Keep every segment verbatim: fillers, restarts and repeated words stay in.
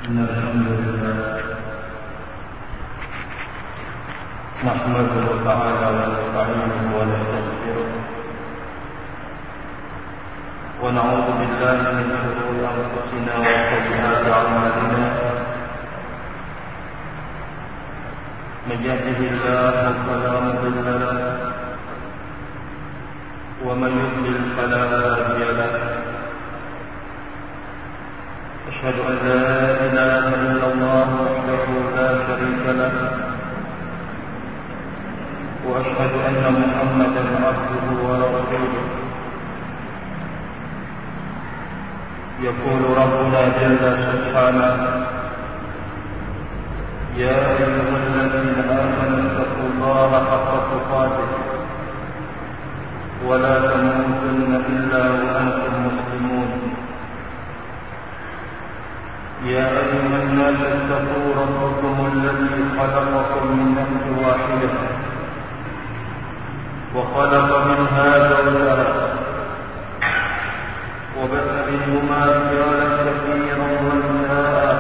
إن الحمد لله نحمده تعالى ونستعينه ونستغفره ونعوذ بالله من شرور أنفسنا وسيئات أعمالنا من يهده الله فلا مضل له ومن يضلل فلا هادي له أشهد أن لا إله إلا الله وحده لا شريك له وأشهد أن محمدا عبده ورسوله يقول ربنا جل سبحانه يا أيها الذين آمنوا اتقوا الله حق تقاته ولا تموتن إلا وأنتم مسلمون يا أيها الناس اتقوا ربكم الذي خلقكم من نفس واحدة وخلق منها زوجها وبث منهما رجالا كثيرا ونساء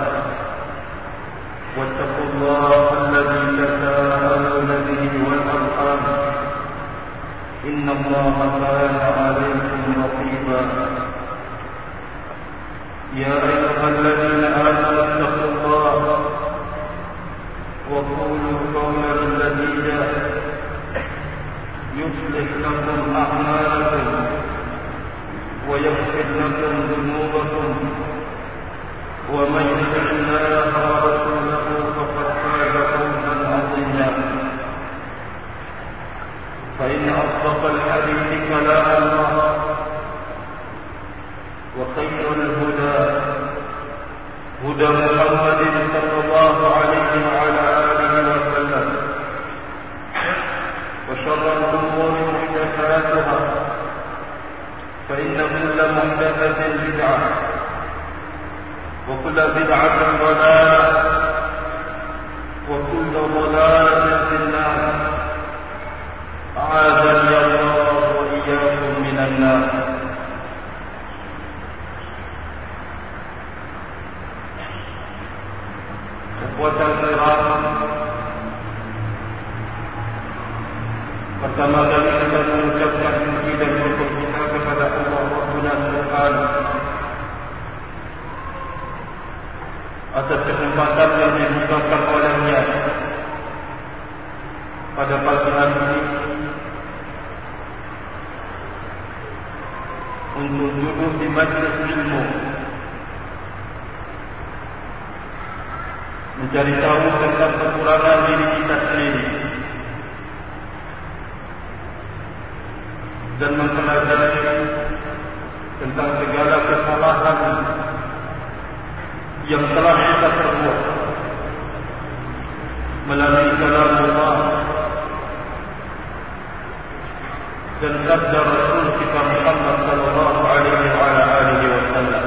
واتقوا الله الذي تساءلون به والأرحام إن الله كان عليكم رقيبا يا أيها الذين آمنوا اتقوا الله وقولوا قولا سديدا يصلح لكم أعمالكم ويغفر لكم ذنوبكم ومن يطع الله ورسوله فقد فاز فوزا عظيما فإن أصدق الحديث كلام الله وخير الهدى هدى محمد صلى الله عليه وعلى آله وسلم وشر الأمور محدثاتها فإن كل محدثة بدعة وكل بدعة ضلالة وكل ضلالة في النار أعاذني الله وإياكم من النار. Ikhwatal kiram, pertama kali kita mengucapkan puji dan syukur kita kepada Allah Rabbuna Subhanahu atas kesempatan yang dibukakan olehnya pada pagi hari ini untuk duduk di majlis ilmu, mencari tahu tentang kekurangan diri kita sendiri dan mempelajari tentang segala kesalahan yang telah kita perbuat melalui kalam Allah dan sabda Rasul kita Muhammad sallallahu alaihi wa ala alihi wasallam.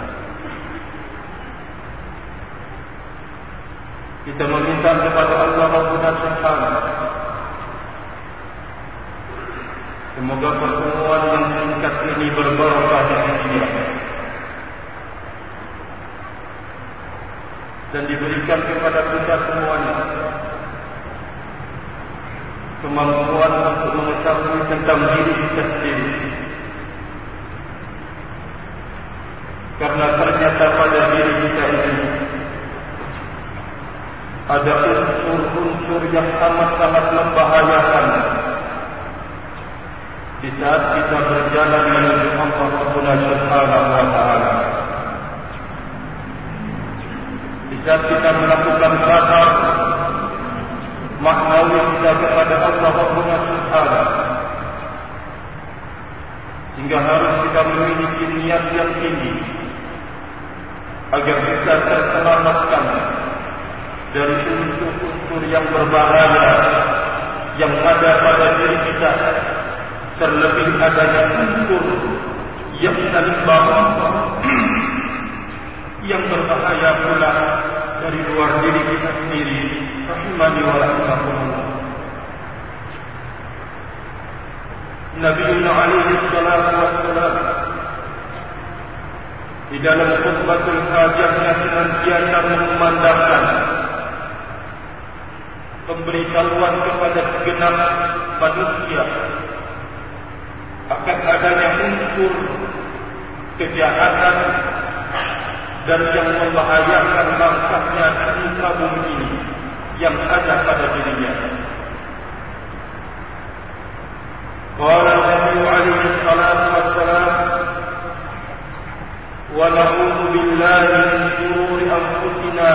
Kita meminta kepada Allah Rabbuna Subhanahu semoga pertemuan yang singkat ini berbarakah dan hidayah dan diberikan kepada kita semuanya kemampuan untuk mengetahui tentang diri kita sendiri, karena ternyata pada diri kita ini ada unsur-unsur yang sangat-sangat membahayakan di saat kita berjalan menuju Allah Rabbuna Subhanahu wa ta'ala. Di saat kita melakukan safar maknawi kita kepada Allah Rabbuna Subhanahu, sehingga harus kita memiliki niat yang tinggi agar kita terselamatkan dari unsur-unsur yang berbahaya yang ada pada diri kita, terlebih adanya unsur yang saling bawa yang berbahaya pula dari luar diri kita sendiri. Rahimani wa rahimakumullah. Nabi alaihi salatu wassalam di dalam khutbatul hajahnya senantiasa mengumandangkan pemberitahuan kepada segenap manusia akan adanya unsur kejahatan dan yang membahayakan bangsanya di muka bumi ini yang ada pada dirinya. Qala Nabi alaihi salatu wassalam, wa na'udzu billahi min shururi anfusina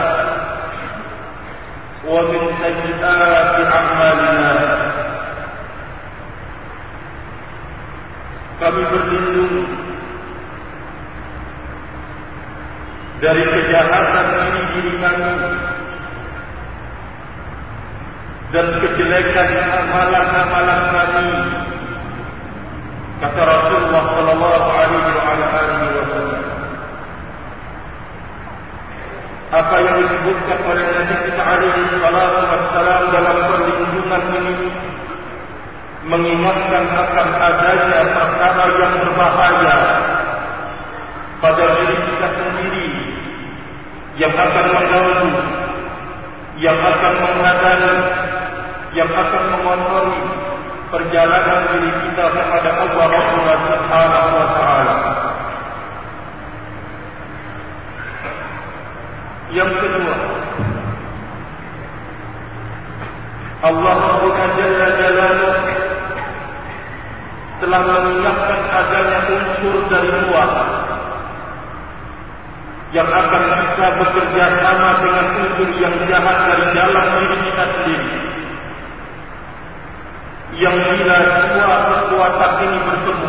wa min sayyiati a'malina. Kami berlindung dari kejahatan diri-diri kami dan kejelekan amalan-amalan kami, kata Rasulullah sallallahu alaihi wasallam. Apa yang disebutkan oleh Nabi kita alaihi salatu wassalam dalam perlindungan ini mengingatkan akan adanya perkara yang berbahaya pada diri kita sendiri, yang akan mengganggu, yang akan menghadang, yang akan mengontroli perjalanan diri kita kepada Allah Subhanahu wa taala. Yang kedua, Allah Jalla Jalaluhu telah mengingatkan adanya unsur dari luar yang akan bisa bekerja sama dengan unsur yang jahat dari dalam diri kita sendiri. Yang bila dua kekuatan ini bertemu,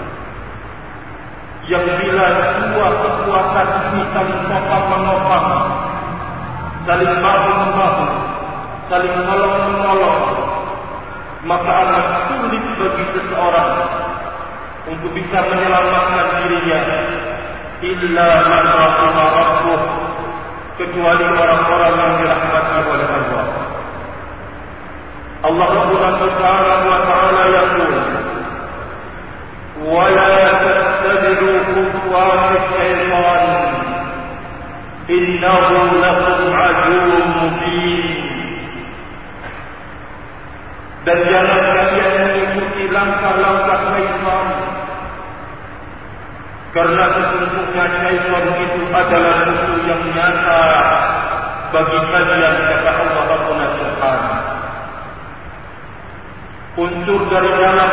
yang bila dua kekuatan ini saling topang menopang, saling bahu membahu, saling menolong menolong, maka amat sulit bagi seseorang untuk bisa menyelamatkan dirinya, illa man rahimah rabbuh, kecuali orang-orang yang dirahmati oleh Allah. Allah Subhanahu wa ta'ala yaqul, wa la tattabi'u khutuwati syaitan innahu lakum aduwwun mubin. Dan jangan kalian mengikuti langkah-langkah syaitan, karena sesungguhnya syaitan itu adalah musuh yang nyata bagi kalian, kata Allah Rabbuna Subhanahu. Unsur dari dalam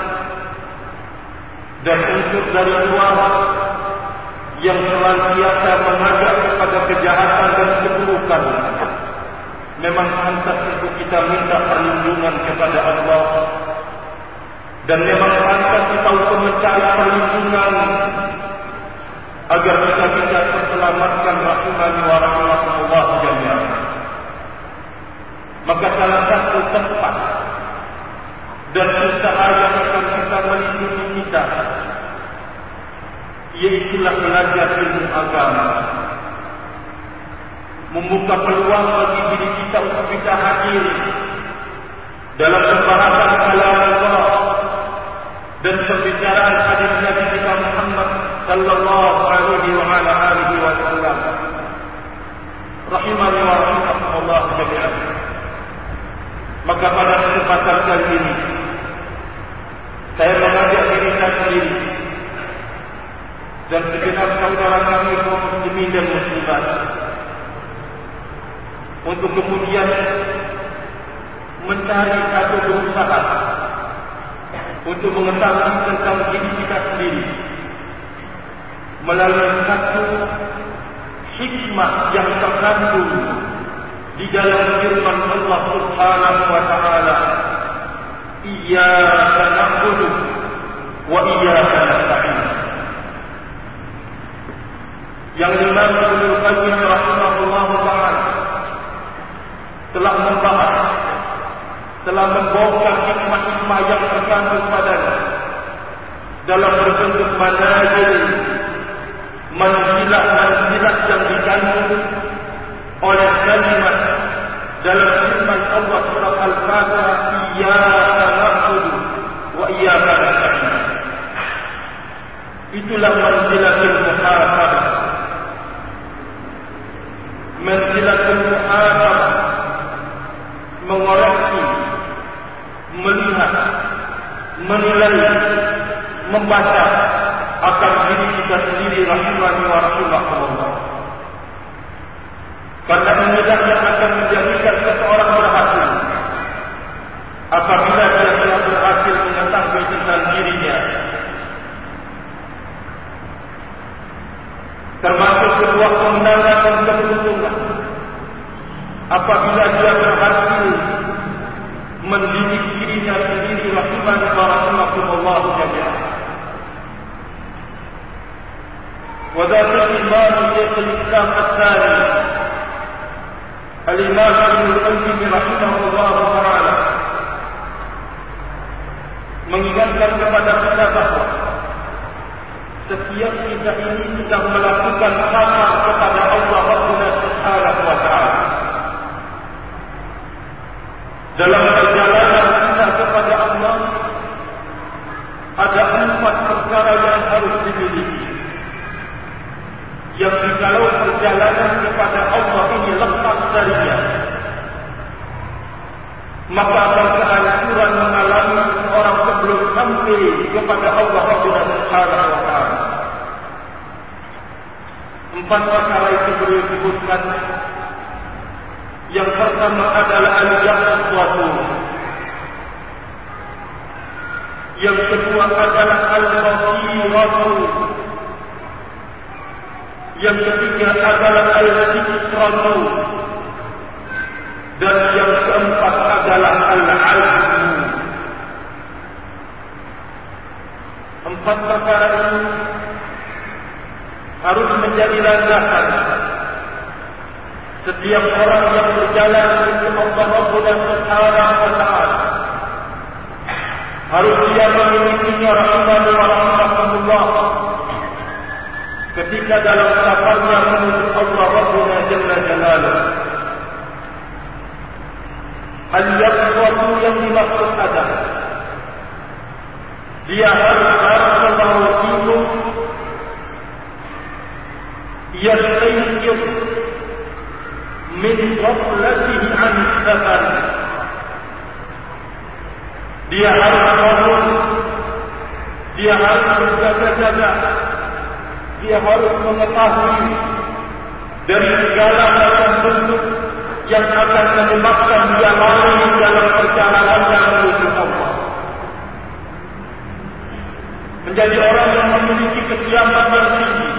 dan unsur dari luar yang senantiasa mengajak kepada kejahatan dan keburukan, memang pantas untuk kita minta perlindungan kepada Allah, dan memang pantas kita untuk mencari perlindungan agar kita bisa terselamatkan rahimani wa rahmatullah jami'an. Maka salah satu tempat dan usaha yang akan kita melindungi kita, iaitulah belajar ilmu agama, membuka peluang bagi diri kita untuk bisa hadir dalam pembahasan kalam Allah dan pembicaraan hadis Nabi kita Muhammad sallallahu alaihi wa ala alihi wasallam. Rahimani wa rahimakumullah jami'an. Maka pada kesempatan kali ini saya mengajak diri saya sendiri dan segenap saudara kami kaum muslimin dan muslimat untuk kemudian mencari atau berusaha untuk mengetahui tentang diri kita sendiri melalui satu hikmah yang terkandung di dalam firman Allah Subhanahu wa ta'ala, iyyaka na'budu wa iyyaka nasta'in. Yang Imam Ibnu Qayyim rahimahullah ta'ala telah membahas, telah membongkar hikmah-hikmah yang terkandung padanya dalam berbentuk manazil, manzilah-manzilah yang dikandung oleh kalimat dalam firman Allah surah Al-Fatihah, iyyaka na'budu wa iyyaka nasta'in. Itulah manzilatul muhasabah, manzilatul muhasabah, mengoreksi, melihat, menilai, membaca akan diri kita sendiri rahimani wa rahimakumullah. Karena inilah yang akan menjadikan seseorang berhasil apabila dia telah berhasil mengetahui tentang dirinya. Termasuk sebuah kemenangan dan keberuntungan apabila dia berhasil mendidik dirinya sendiri rahimani wa rahimakumullah jami'an. Wa dzalika imam Syekhul Islam As-Sani Al-Imam Ibnu Qayyim rahimahullah taala mengingatkan kepada kita bahawa setiap kita ini sedang melakukan safar kepada Allah Subhanahu wa taala. Dalam perjalanan kita kepada Allah ada empat perkara yang harus dimiliki. Yang jikalau perjalanan kepada Allah ini lepas darinya, maka akan kehancuran mengalami orang sebelum sampai kepada Allah Subhanahu wa taala. Empat perkara itu beliau sebutkan. Yang pertama adalah al-yaqzatu. Yang kedua adalah al-basiratu. Yang ketiga adalah al-fitratu. Dan yang keempat adalah al-'azmu. Empat perkara ini harus menjadi landasan setiap orang yang berjalan menuju Allah Subhanahu wa taala. Harus dia memilikinya rahimani wa rahimakumullah ketika dalam safarnya menuju Allah Rabbuna Jalla Jalaluhu. Al-yaqzatu yang dimaksud adalah dia harus harus membawa ilmu yastayqid min ghaflatihi an safar. Dia harus bangun, dia harus berjaga-jaga, dia harus mengetahui dari segala macam bentuk yang akan menyebabkan dia lalai dalam perjalanan yang menuju Allah. Menjadi orang yang memiliki kesiapan yang tinggi,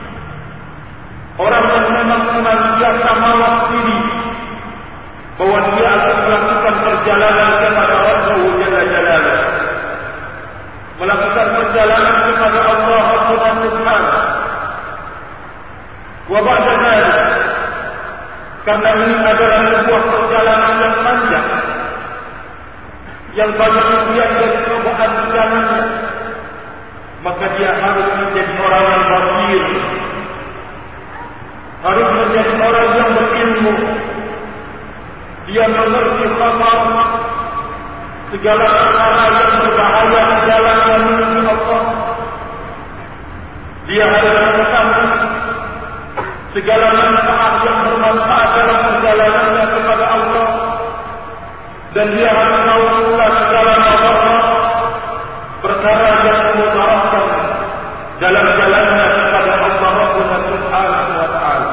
orang yang memang senantiasa mawas diri bahwa dia akan melakukan perjalanan kepada Rabbul Jalla Jalaluhu, melakukan perjalanan kepada Allah Subhanahu wa taala. Wa ba'da dzalik, karena ini adalah sebuah perjalanan yang panjang, yang banyak ujian dan cobaan di dalamnya, maka dia harus menjadi orang yang basir, harus menjadi orang yang berilmu. Dia mengerti khabar segala perkara yang berbahaya di dalam menuju Allah. Dia harus mengetahui segala manfaat yang bermanfaat dalam perjalanannya kepada Allah, dan dia harus tahu pula segala masalah perkara yang memudaratkan dalam jalannya kepada Allah Subhanahu wa taala.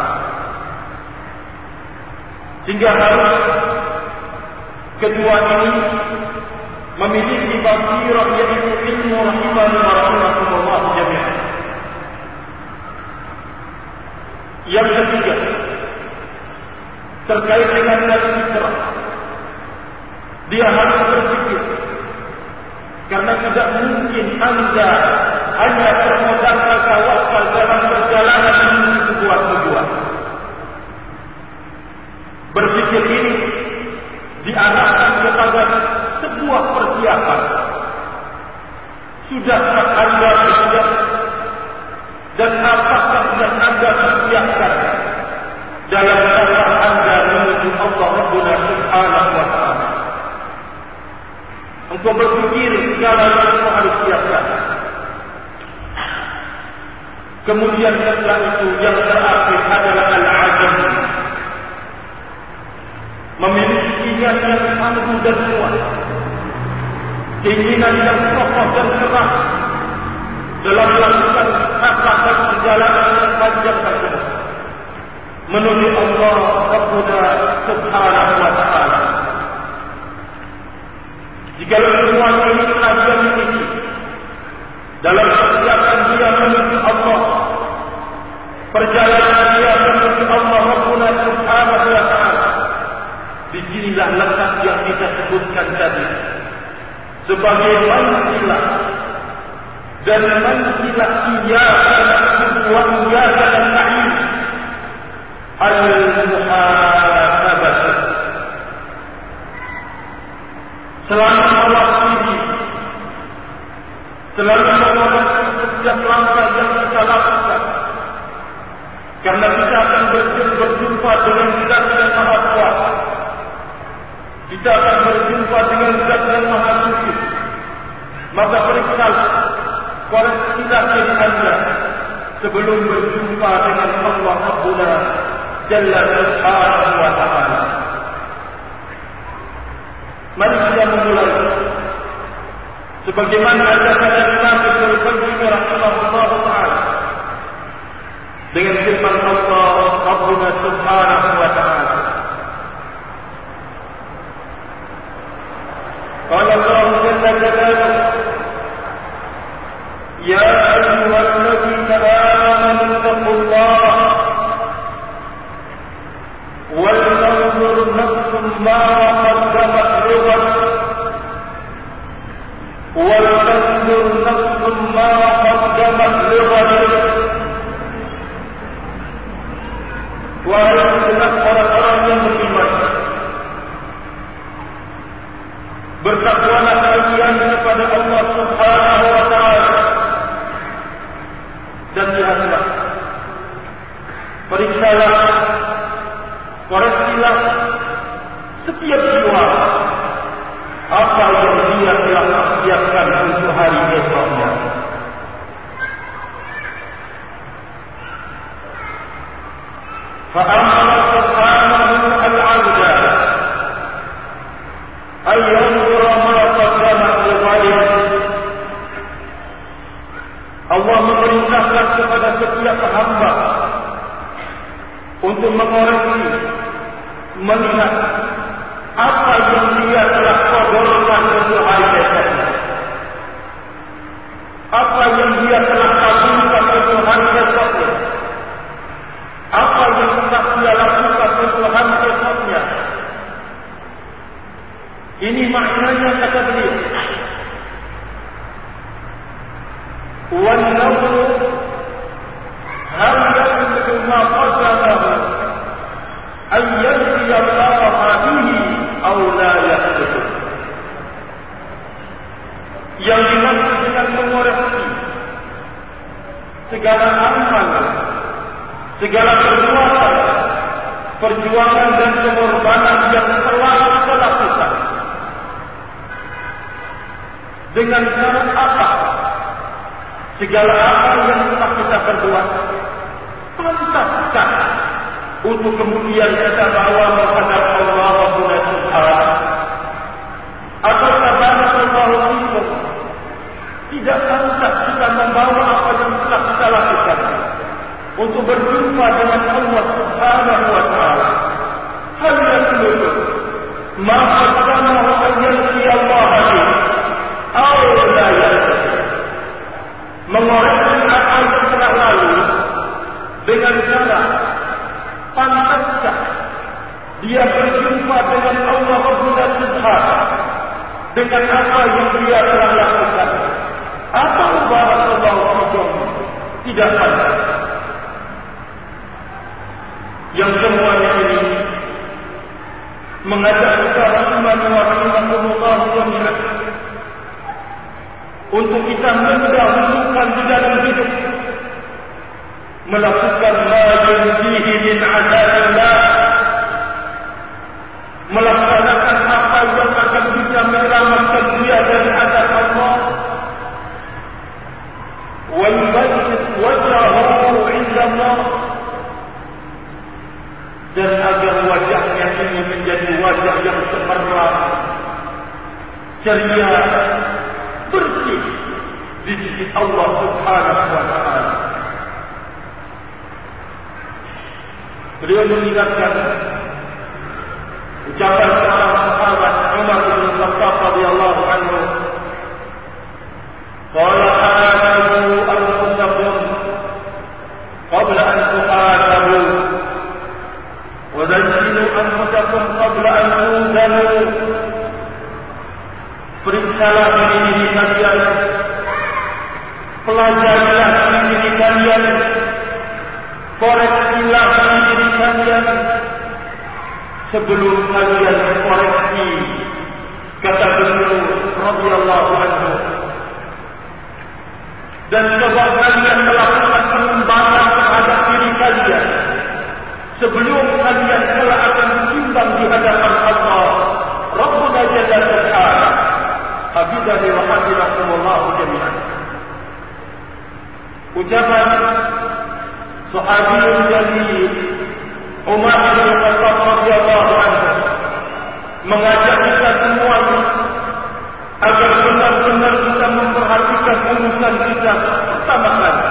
Sehingga harus kedua ini memiliki basirah, yaitu ilmu rahimani wa rahimakumullah jami'an. Yang ketiga terkait dengan al-fitrah, dia harus berpikir, karena tidak mungkin anda hanya bermodalkan tawakal dalam perjalanan menuju sebuah tujuan. Berpikir ini diarahkan kepada sebuah persiapan. Sudahkah anda bersiap? Dan apakah yang anda persiapkan dalam safar anda menuju Allah Rabbuna Subhanahu wa taala? Engkau berpikir segala yang harus siapkan. Kemudian setelah itu yang terakhir adalah al-'azm, memiliki niat yang tangguh dan kuat, keinginan yang kokoh dan keras dalam melakukan hasrat dan perjalanan yang panjang tersebut menuju Allah Rabbuna Subhanahu wa Ta'ala. Jika semua ini telah dia miliki dalam perjalanan dia menuju Allah, perjalanan dia menuju Allah Rabbuna Subhanahu wa Ta'ala, disinilah letak yang kita sebutkan tadi sebagai manzilah dan manzilah iyyaka na'budu wa iyyaka nasta'in, al-muhasabah, selalu mewakili, selalu mewakili setiap langkah yang kita lakukan, karena kita akan berjumpa dengan Zat yang Maha Kuasa, kita akan berjumpa dengan Zat yang Maha Suci. Maka periksalah, koreksilah diri anda sebelum berjumpa dengan Allah Rabbuna Jalla Subhanahu wa Ta'ala. Mari kita memulai sebagaimana ajaran Imam Ibnu Qayyim rahimahullah ta'ala dengan firman Allah Rabbuna Subhanahu wa Ta'ala. Qala Allah Jalla Jalaluhu, ya ayyuhalladzina amanu taqullaha wal tanzur nafsum ma qaddamat lighad wal tanzur nafsum ma qaddamat lighad. Wahai orang-orang yang beriman, bertakwalah kalian kepada Allah Subhanahu wa Ta'ala, dan lihatlah, periksalah, koreksilah setiap jiwa apa yang dia telah persiapkan untuk hari esoknya. فأمر سبحانه العبد أن ينظر ما قدمت لغيره. Allah memerintahkan kepada setiap hamba untuk mengoreksi, melihat apa yang dia telah kodorkan untuk hari esoknya, apa yang dia telah kabulkan untuk hari esoknya, apa yang telah dia lakukan untuk hari esoknya. Ini maknanya kata beliau, وَالنَّظْرُ هَلْ يَمْلِكُ مَا قَدَّمَهُ أَنْ يَجْزِيَ اللَّهَ بِهِ أَوْ لَا يَحْدُثُ. Yang dimaksud dengan mengoreksi segala amal, segala perbuatan, perjuangan dan pengorbanan yang telah kita lakukan, dengan cara apa? Segala apa yang telah kita perbuat, pantaskah untuk kemudian kita bawa menghadap Allah Rabbuna Subhanahu? Atau barakallahu fikum, tidak pantas kita membawa apa yang telah kita lakukan untuk berjumpa dengan Allah Subhanahu wa Ta'ala? Hal yasluku ma qaddamahu an yalqi Allah bihi aw la yalqi. Mengoreksi apa yang telah lalu dengan cara pantaskah dia berjumpa dengan Allah Rabbuna Subhanahu dengan apa yang dia telah lakukan? Apa barakallahu fikum? Tidak pantas. Yang semuanya ini mengajak para iman wa rahimahumullah jami'an untuk kita mendahulukan di dalam hidup melakukan ma yunjihi min azabillah, melaksanakan apa yang akan bisa menyelamatkan dia dari azab Allah, wa yubayyit wajhahu 'inda Allah, dan agar wajahnya ini menjadi wajah ceria, bersih di sisi Allah Subhanahu wa taala. Beliau mengingatkan ucapan seorang sahabat Umar bin Khattab radhiyallahu anhu, qala hadabu anfusakum qabla an tu'adabu wa zayyinu anfusakum qabla an tudanu. Periksalah diri kalian, pelajarilah diri kalian, koreksilah diri kalian sebelum kalian koreksi, kata beliau radhiyallahu anhu. Dan coba kalian melakukan pengembangan terhadap diri kalian sebelum kalian kelak akan ditimbang di hadapan Allah Rabbuna Jalla Ta'ala. Habibani wa hadiratullah jami'an. Ucapan sahabiyun jalil Umar bin Khattab radhiyallahu anhu mengajak kita semua agar benar-benar kita memperhatikan urusan kita pertama kali.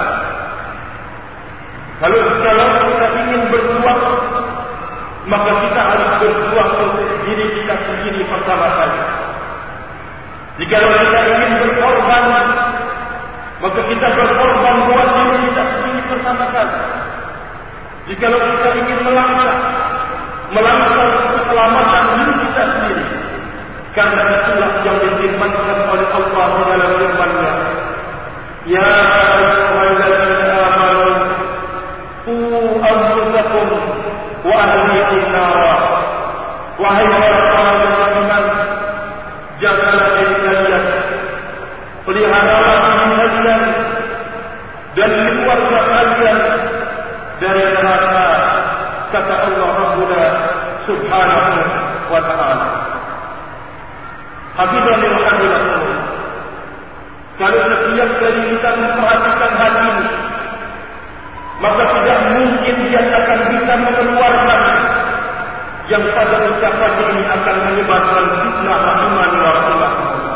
Kalau kalau kita ingin berjuang, maka kita harus berjuang untuk diri kita sendiri pertama kali. Jika kita ingin berkorban, maka kita berkorban buat diri kita sendiri pertama kali. Jika kita ingin melangkah, melangkah keselamatan diri kita sendiri, karena itulah yang difirmankan oleh Allah dalam firman-Nya, Ya ayyuhalladzina amanu qu anfusakum wa ahlikum nara. Wahai orang-orang yang beriman, jagalah diri kalian, peliharalah diri kalian dan keluarga kalian dari neraka, kata Allah Rabbuna Subhanahu wa ta'ala. Habibani wa hadiratullah, kalau setiap kali kita memperhatikan hati ini, maka tidak mungkin dia akan bisa mengeluarkan yang pada ucapan ini akan menyebabkan fitnah rahimani wa rahimahullah.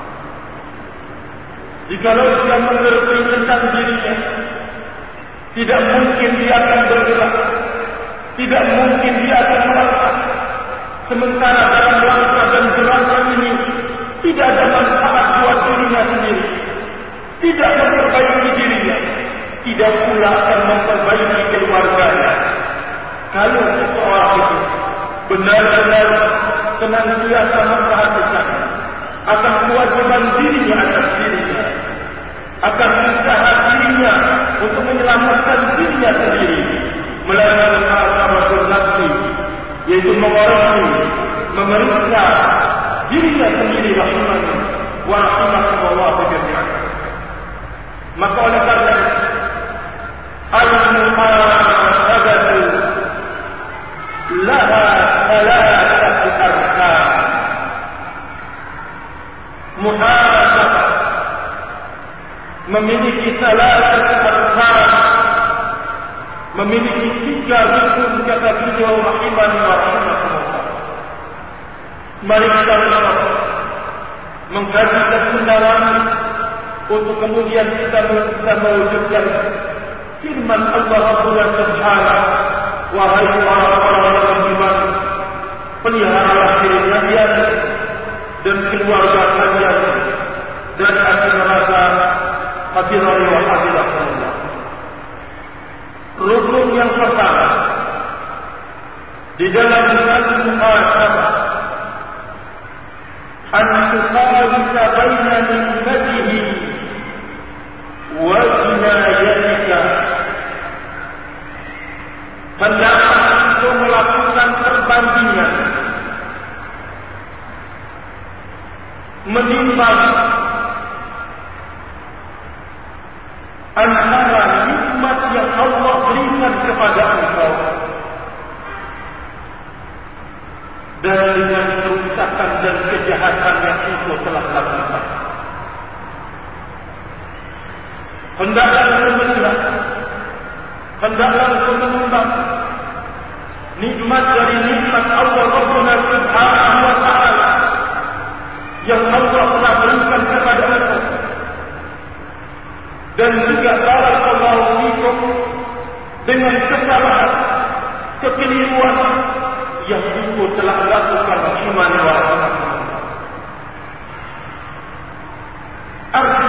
Jikalau dia mengerti tentang dirinya, tidak mungkin dia akan bergerak, tidak mungkin dia akan melangkah. Sementara dalam langkah dan gerakan ini tidak ada manfaat buat dirinya sendiri, tidak memperbaiki dirinya, tidak pula akan memperbaiki keluarganya. Kalau seseorang itu benar-benar senantiasa memperhatikan akan kewajiban dirinya atas dirinya, akan usaha dirinya untuk menyelamatkan dirinya sendiri melalui muhasabah nafsi, yaitu mengoreksi, memeriksa dirinya sendiri rahimani wa rahimakumullah jami'an. Maka oleh karena al-muhasabatu laha thalathatu arkan. Muhasabah memiliki thalathatu arkan, memiliki tiga rukun, kata beliau rahimani wa rahimakumullah. Mari kita mengkaji kebenaran untuk kemudian kita bisa mewujudkan firman Allah Rabbuna Subhanahu, wahai orang-orang yang beriman, peliharalah diri kalian dan keluarga kalian dan api neraka, hafizani wa hafizakumullah. Rukun yang pertama di dalam al-muhasabah, an tuqawisa baina ni'matihi wa jinayatika. Hendaklah itu melakukan perbandingan, menimbang antara nikmat yang Allah berikan kepada engkau dan dengan kerusakan dan kejahatan yang engkau telah lakukan. Hendaklah engkau melihat, hendaklah engkau menimbang nikmat dari nikmat Allah Rabbuna Subhanahu wa ta'ala yang Allah dan juga barakallahu fikum dengan kesalahan, kekeliruan yang ibu telah lakukan iman wa rahmatullah. Arti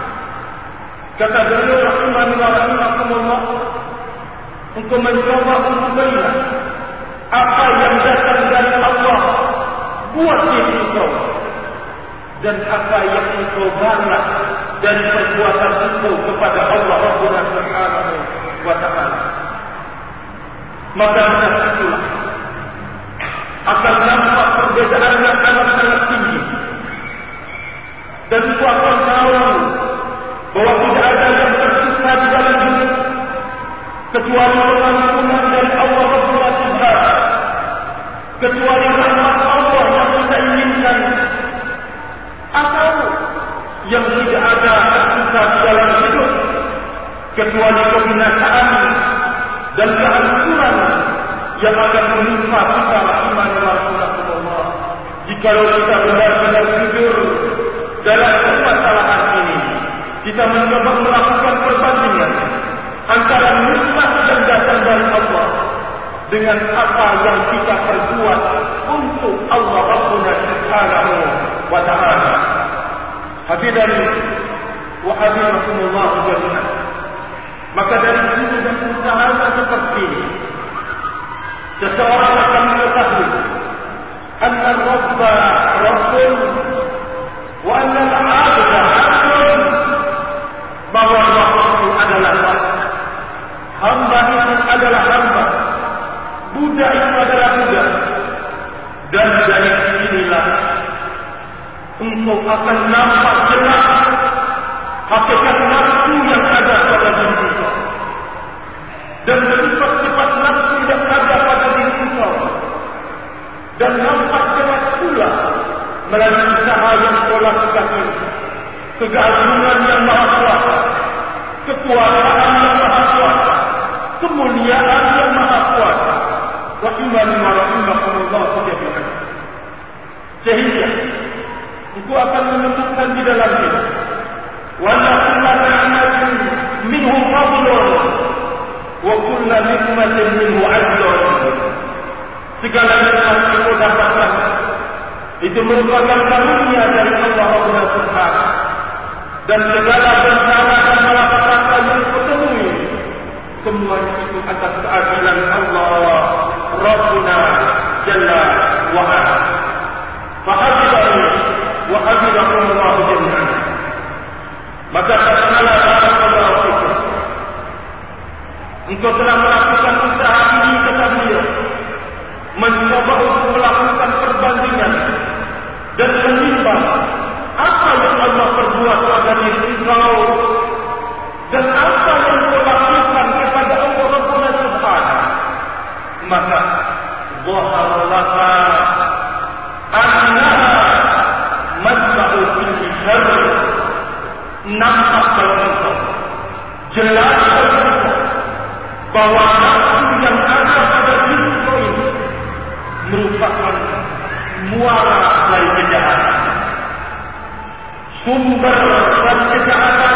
kata beliau rahimani wa rahmatullah, engkau mencoba untuk melihat apa yang datang dari Allah buat diri engkau, dan apa yang engkau balas dari perbuatan engkau kepada Allah Rabbuna Subhanahu wa ta'ala. Maka dari itulah akan nampak perbedaan yang sangat-sangat tinggi, dan itu akan tahu bahwa tidak ada yang tersisa di dalam hidup kecuali pengampunan dari Allah Rabbuna Subhanahu, kecuali rahmat Allah yang kita inginkan, atau yang tidak ada tersisa di dalam hidup kecuali kebinasaan dan kehancuran yang akan menimpa kita iman wa rahmatullah. Jikalau kita benar-benar jujur dalam permasalahan ini, kita mencoba melakukan perbandingan antara nikmat yang datang dari Allah dengan apa yang kita perbuat untuk Allah Rabbuna Subhanahu wa ta'ala. Hadirin wa hadiratullah jami'an. Maka dari itu dan usaha seperti ini, seseorang akan mengetahui anna Rabba Rabbun wa anna al-'abda 'abdun, bahwa Allah itu adalah Rabb, hamba itu adalah hamba, budak itu adalah budak. Dan dari sinilah engkau akan nampak jelas hakikat nafsu yang ada pada diri engkau, dan sifat-sifat nafsu yang ada pada diri engkau, dan nampak jelas pula melalui usaha yang kau lakukan ini, keagungan yang maha kuasa, kekuasaan yang maha kuasa, kemuliaan yang maha kuasa. Rahimani wa rahimakumullah jami'an. Sehingga itu akan menemukan di dalam diri wa kullu ni'matin minhu fadlun wa kullu nikmatin minhu 'adlun. Segala nikmat yang kau dapatkan itu merupakan karunia dari Allah Rabbuna Subhanahu, dan segala bencana dan malapetaka yang kau temui semuanya itu atas keadilan Allah Rabbuna Jalla wa Ala. Fahadidani wa hadidakumullah jami'an. Maka katakanlah barakallahu fikum, engkau telah melakukan usaha ini kata beliau, mencoba untuk melakukan perbandingan dan menimbang apa yang Allah perbuat pada diri engkau dan apa yang kau lakukan kepada Allah Rabbuna Subhanahu. Maka dhahara laka annaha masba'u fil syarr, nampak bagi engkau, jelas bagi engkau, bahwa nafsu yang ada pada diri engkau ini merupakan muara dari kejahatan, sumber dari kejahatan,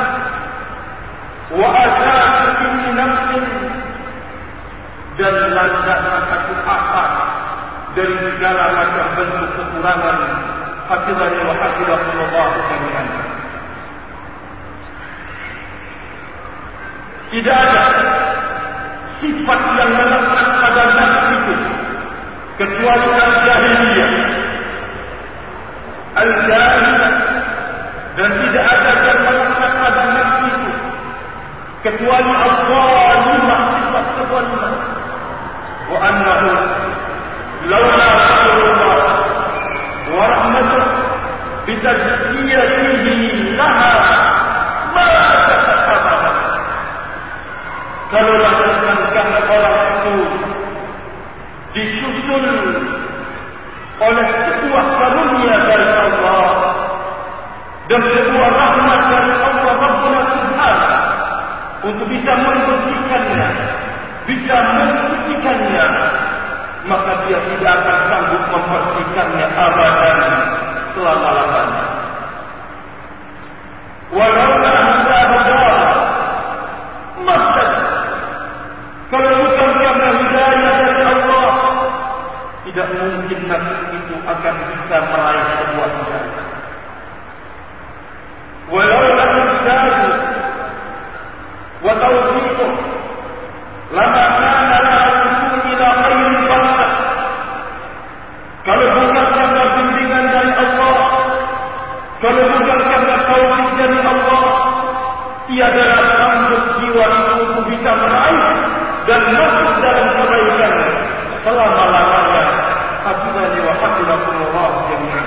wa asas kulli nafsin, dan landasan satu asas dari segala macam bentuk kekurangan. Hafizani wa hafizakumullah jami'an. Tidak ada sifat yang melekat pada nafsu itu kecuali al-jahiliyah, al-jahiliyah, dan tidak ada yang melekat pada nafsu itu kecuali al-zalimah, sifat kezalimah. Wa annahu laula fadlullah wa rahmatuh bitazkiyatihi laha ma tasabbaha. Kalau bukan orang itu disusul oleh sebuah karunia dari Allah dan sebuah rahmat dari Allah Rabbuna Subhanahu untuk bisa membersihkannya, bisa mensucikannya, maka dia tidak akan sanggup membersihkannya abadan selama-lamanya. Walau la bisa meraih sebuah hidayah. Walau lam yuzadu wa tawfiquh lama kana la yusul ila khairin barakah. Kalau bukan karena bimbingan dari Allah, kalau bukan karena taufik dari Allah, tiada sanggup jiwa itu untuk bisa meraih dan masuk dalam kebaikan selama-lamanya. Hafizani wa hafizakumullah jami'an.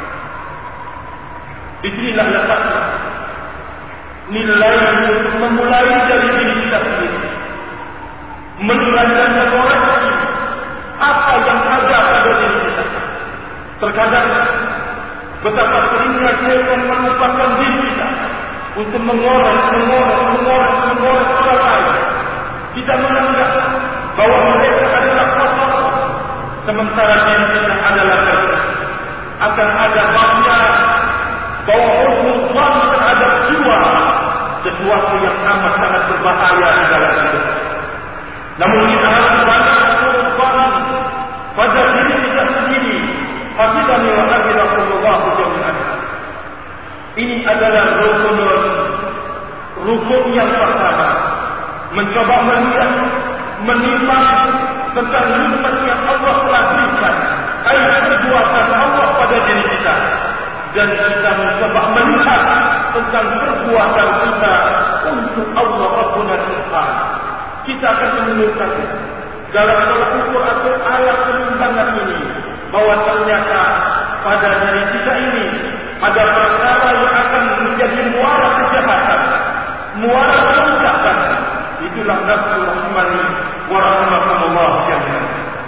Disinilah letaknya nilai untuk memulai dari diri kita sendiri, menilai dan mengoreksi apa yang ada pada diri kita. Terkadang betapa seringnya syaitan melupakan diri kita untuk mengorek, mengorek, mengorek, mengorek orang lain. Kita menganggap bahwa mereka adalah kotor, sementara diri kita adalah bersih. Akan ada babnya bahwa husnuzan terhadap jiwa sesuatu yang amat sangat berbahaya di dalam hidup. Namun kita harus banyak husnuzan pada diri kita sendiri. Hafizani wa hafizakumullah jami'an. Ini adalah rukun rukun yang pertama. Mencoba melihat, menimbang tentang nikmat yang Allah telah berikan, ayat perbuatan Allah pada diri kita, dan kita mencoba melihat tentang perbuatan kita untuk Allah Rabbuna Subhanahu. Kita akan menemukan dalam tolak ukur atau alat penimbangan ini bahwa ternyata pada diri kita ini ada perkara yang akan menjadi muara kejahatan, muara kerusakan. Itulah nafsu rahmani wa rahmatullah jami'an.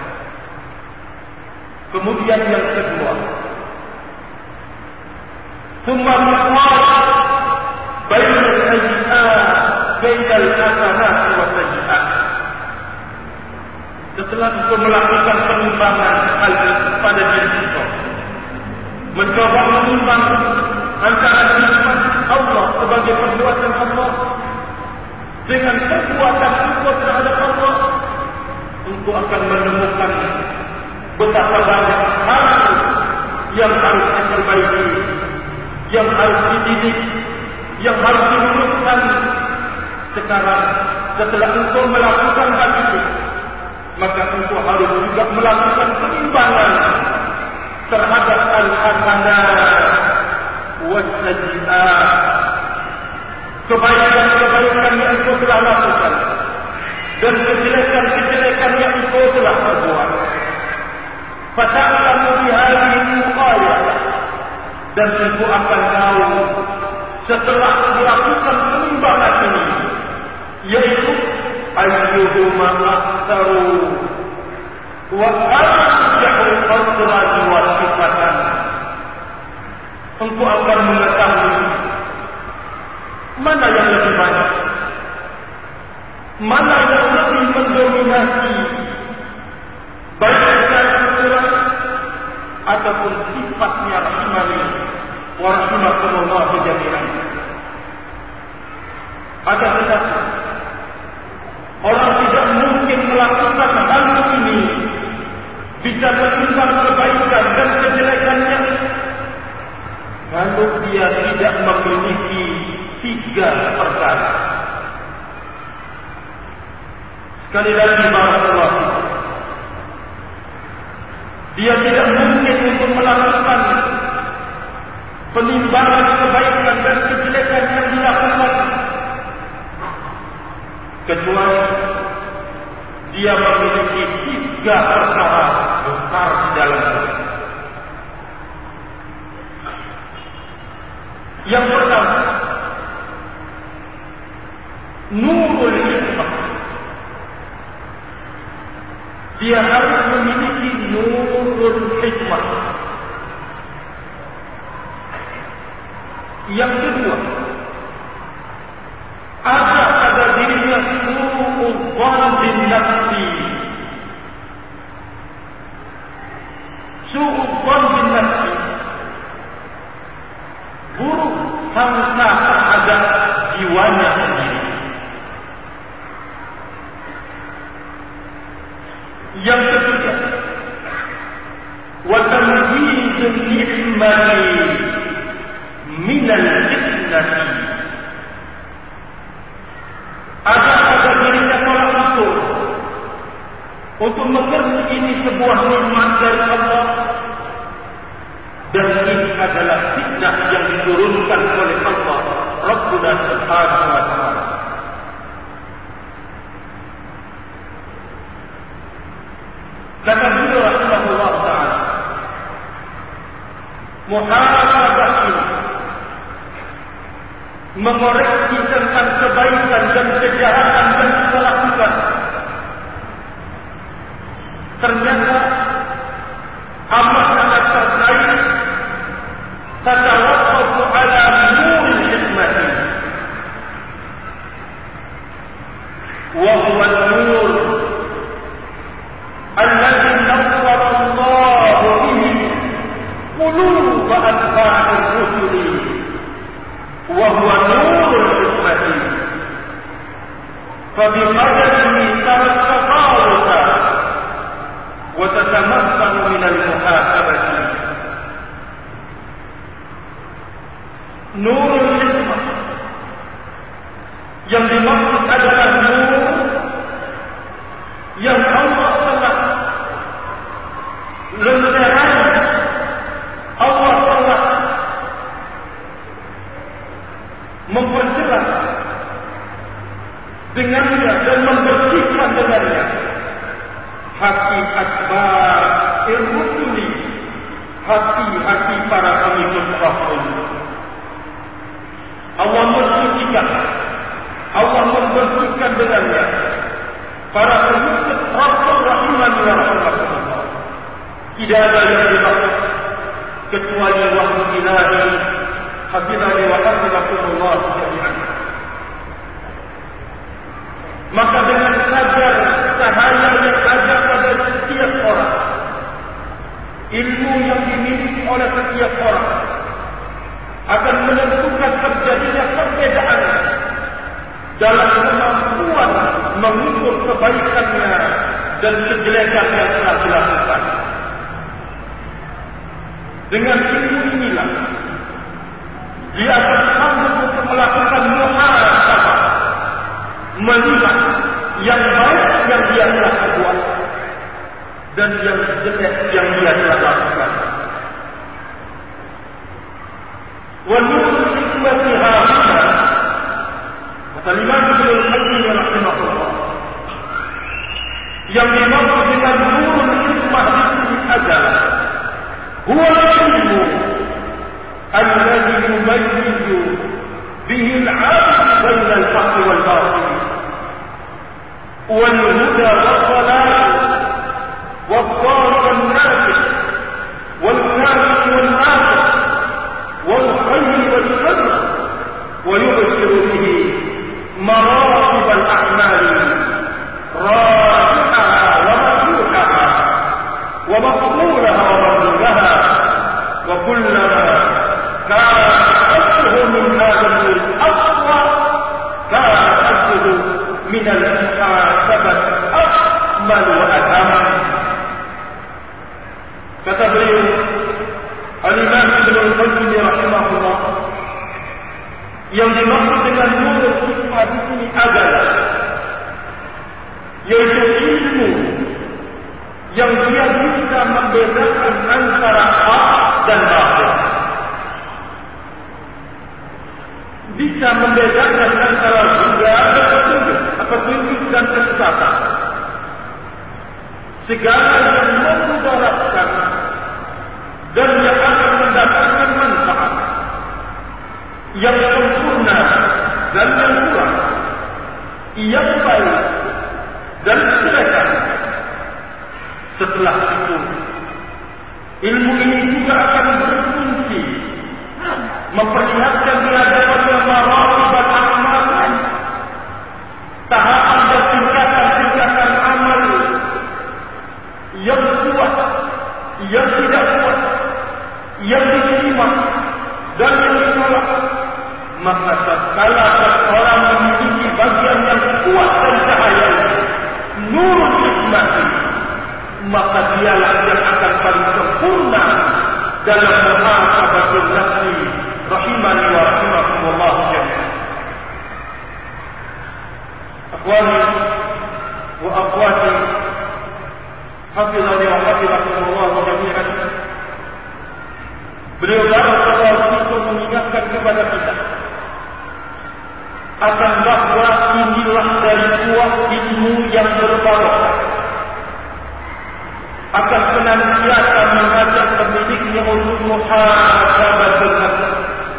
Kemudian yang kedua, thumma miqwar baina al-sayyi'at baina al-hasanat wa sayyi'at. Setelah itu melakukan penimbangan hal pada diri kita, mencoba menimbang antara nikmat Allah sebagai perbuatan Allah dengan perbuatan kita terhadap Allah, untuk akan menemukan betapa banyak hal yang harus diperbaiki, yang harus dididik, yang harus diluruskan. Sekarang setelah engkau melakukan hal itu, maka engkau harus juga melakukan penimbangan terhadap al-hasanat was-sayyi'at, kebaikan-kebaikan yang engkau telah lakukan dan kejelekan-kejelekan yang engkau telah perbuat. Fata'lamu bihadhihi al-muqayah, dan engkau akan tahu setelah melakukan penimbangan ini, yaitu ayyuhuma aktsaru wa arjahu qadran wa sifatan. Engkau akan mengetahui mana yang lebih banyak, mana yang lebih mendominasi, baik secara ukuran ataupun sifatnya rahmani wa rahimakumullah jami'an. Akan tetapi orang tidak mungkin melakukan hal ini, bisa menimbang kebaikan dan kejelekannya, kalau dia tidak memiliki tiga perkara. Sekali lagi barakallahu fikum, dia tidak mungkin untuk melakukan penimbangan kebaikan dan kejelekan yang dilakukan kecuali dia memiliki tiga perkara besar di dalam diri. Yang pertama, nurul hikmah. Dia harus memiliki nurul hikmah. Yang kedua, ada pada dirinya su'udzan bin nafsi. Su'udzan bin nafsi, buruk sangka terhadap jiwanya sendiri. Yang ketiga, wa tamyiz yuridun ni'mati minal fitnati. Agar pada dirinya tolak ukur untuk mengerti ini sebuah nikmat dari Allah, dan ini adalah fitnah yang diturunkan oleh Allah Rabbuna Subhanahu wa Ta'ala. Kata beliau rahimahullah ta'ala, muhasabah ini mengoreksi tentang kebaikan dan kejahatan yang kita lakukan. Ternyata amat sangat terkait tatawaqqafu ala nuril hikmati wa huwa an-nur alladhi nawwara Allah bihi qulub atba'ir rusuli wa huwa nurul hikmati fa bi qadrihi taratafawuta wa tatamassanu min al-muhasabati. Nurul hikmah yang dimaksud adalah nur yang Allah telah lenterai, Allah telah memperjelas dengannya dan membersihkan dengannya hati atba'ir rusuli, hati-hati para pengikut Rasul. Allah membersihkan, Allah membersihkan dengannya para pengikut Rasul rahimani wa rahmatullah. Tidak ada yang dimaksud kecuali wahyu ilahi hafizani wa hafizakumullah jami'an. Maka dengan sadar cahaya yang ada pada setiap orang, ilmu yang dimiliki oleh setiap orang akan menentukan terjadinya perbedaan dalam kemampuan mengukur kebaikannya dan kejelekan yang telah dilakukan. Dengan ilmu inilah dia akan sanggup untuk melakukan muhasabah, melihat yang baik yang dia telah buat dan yang jelek yang dia telah lakukan. Wa nurul hikmati hadha, kata Imam Ibnul Qayyim rahimahullah, yang dimaksud dengan nurul hikmah ini adalah huwa al-ilmu alladhi yumayyizu bihi al-'abd baina al-haqq wal-batil wal-huda wal-dhalal wal-dhalal wal-nafiq wal-nafiq wal-nafiq wal-khayr wal-sharr wa yubshiru bihi maratib al-a'mal raji'aha wa marjuhaha wa maqbulaha wa mardulaha wa kullama kana asluhu min hadha al-aqwa kana asluhu min al-muhasabah akmal wa atam. Kata beliau Al-Imam Ibnul Qayyim rahimahullah, yang dimaksud dengan nurul hikmah di sini adalah yaitu ilmu yang dia bisa membedakan antara hak dan batil, bisa membedakan antara huda dan petunjuk, petunjuk dan kesesatan, segala yang memudaratkan dan yang akan mendatangkan manfaat, yang sempurna dan yang kurang, yang baik dan kejelekan. Setelah itu, ilmu ini juga akan berfungsi memperlihatkan di hadapan maratib al-a'mal, tahapan dan tingkatan-tingkatan amal yang kuat, yang tidak kuat, yang diterima dan yang ditolak. Maka tatkala seorang memiliki bagian yang kuat dan cahaya nurul hikmah, maka dialah yang akan paling sempurna dalam muhasabatul nafsi rahimani wa rahimakumullah jami'an. Akhwani wa akhwati hafizani wa hafizakumullah jami'an. Beliau barakallahu fikum mengingatkan kepada kita akan bahawa inilah dari buah ilmu yang berbarokah, akan senantiasa mengajak pemiliknya untuk muhasabatul nafs,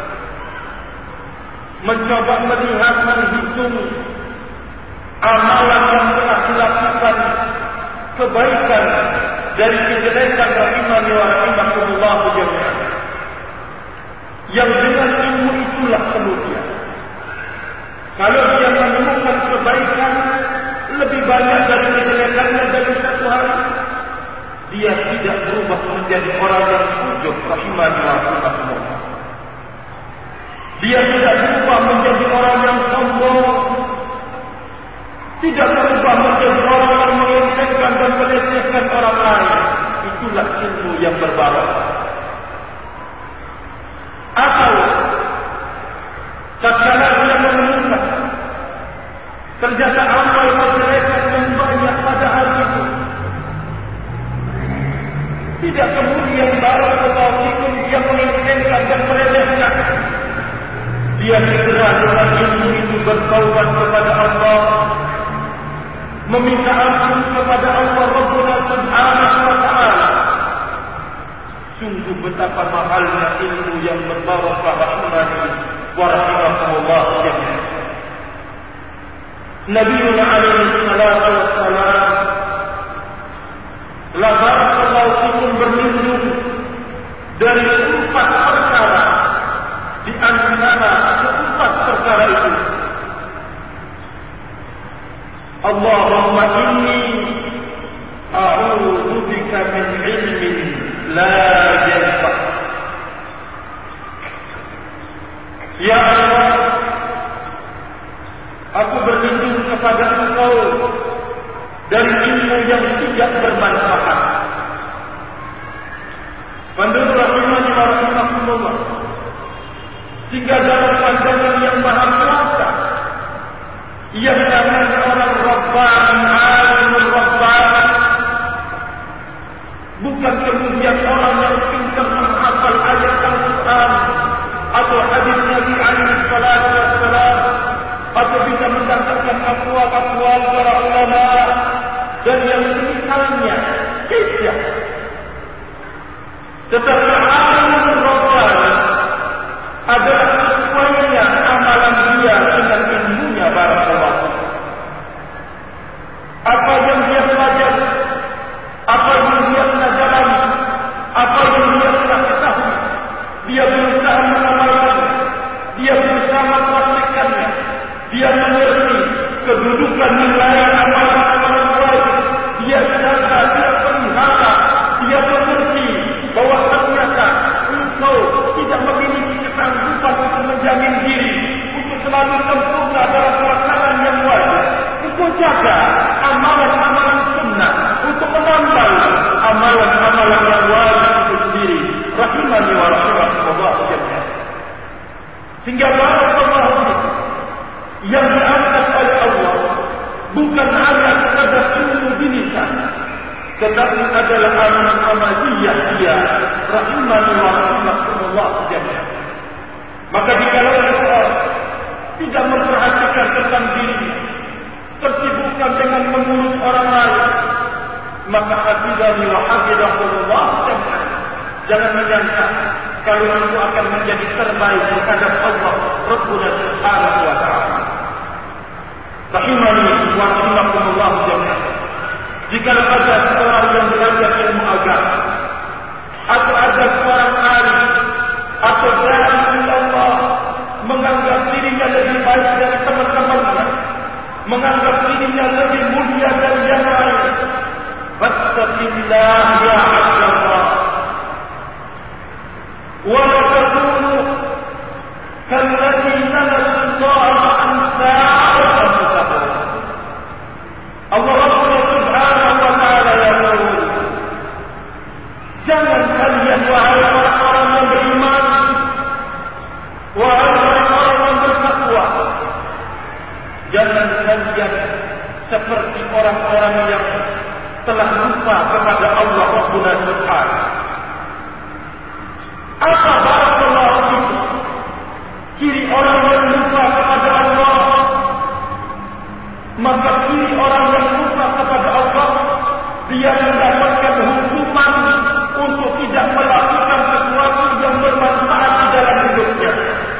mencoba melihat, menghitung amalan yang telah dilakukan, kebaikan dari kejelekan rahimani wa rahimakumullah jami'an. Yang dengan ilmu itulah kemudian kalau dia menemukan kebaikan lebih banyak dari kejelekannya dari satu hari, dia tidak berubah menjadi orang yang ujub rahimani wa rahimakumullah. Dia tidak berubah menjadi orang yang sombong, tidak berubah menjadi orang yang mengecekkan dan melecehkan orang lain. Itulah ilmu yang berbarokah. Atau tatkala dia menemukan ternyata amal kejelekan yang banyak pada hari itu, tidak kemudian barakallahu fikum dia mengecekkan dan melecehkan, dia segera dengan ilmu itu bertaubat kepada Allah, meminta ampun kepada Allah Rabbuna Subhanahu wa ta'ala. Sungguh betapa mahalnya ilmu yang berbarokah rahimani wa rahimakumullah jami'an. Nabiuna alaihi salatu wassalam la barakallahu fikum berlindung dari empat perkara. Di antara keempat perkara itu, Allahumma inni a'udzu bika min ilmin la yanfa'. Ya Allah, aku berlindung kepada Engkau dari ilmu yang tidak bermanfaat. Pandangan rahimani wa rahimakumullah, sehingga dalam pandangan yang maha kuasa, yang namanya orang Rabbani, alimul Rabbani, bukan kemudian orang yang pintar menghafal ayat Al-Quran atau hadis Nabi alaihi salatu wassalam, atau bisa mendatangkan aqwal-aqwal para ulama dan yang semisalnya. Tidak. Tetapi alimul Rabbani adalah sesuainya amalan dia dengan ilmunya barakallahu. Apa yang dia pelajari, apa yang dia pelajari, apa yang dia telah ketahui, dia berusaha mengamalkan, dia berusaha mempraktikkannya, dia mengerti kedudukan nilai amalan-amalan baik, dia jaga, dia pelihara, dia mengerti bahwa ternyata engkau tidak memiliki kesanggupan untuk menjamin diri untuk selalu sempurna dalam pelaksanaan yang wajib. Engkau jaga amalan-amalan sunnah untuk menambal amalan-amalan yang wajib itu sendiri. Rahimani wa rahimakumullah jami'an. Sehingga barakallahu fikum, yang diangkat oleh Allah bukan hanya sekadar ilmu di lisan, tetapi adalah amalan amaliyah dia. Rahimani wa rahimakumullah jami'an. Maka dikala seseorang tidak memperhatikan tentang diri, tersibukkan dengan mengurus orang lain, maka hafizani wa hafizakumullah jami'an. Jangan menyangka kalau itu akan menjadi terbaik di hadapan Allah Rabbuna Subhanahu wa ta'ala. Rahimani wa rahimakumullah jami'an. Jika ada seorang yang belajar ilmu agama, atau ada seorang alim atau dai Allah menganggap dirinya lebih baik dari teman-temannya, menganggap dirinya lebih mulia dari yang lain, fattaqillah ya abdallah, wa la takunu kalladzina nasallaha ansa'u anfusahum. Allah Subhanahu wa ta'ala yaqul, jangan kalian seperti orang-orang yang telah lupa kepada Allah Rabbuna Subhanahu. Apa barakallahu fikum ciri orang yang lupa kepada Allah? Maka ciri orang yang lupa kepada Allah, dia mendapatkan hukuman untuk tidak melakukan sesuatu yang bermanfaat di dalam hidupnya.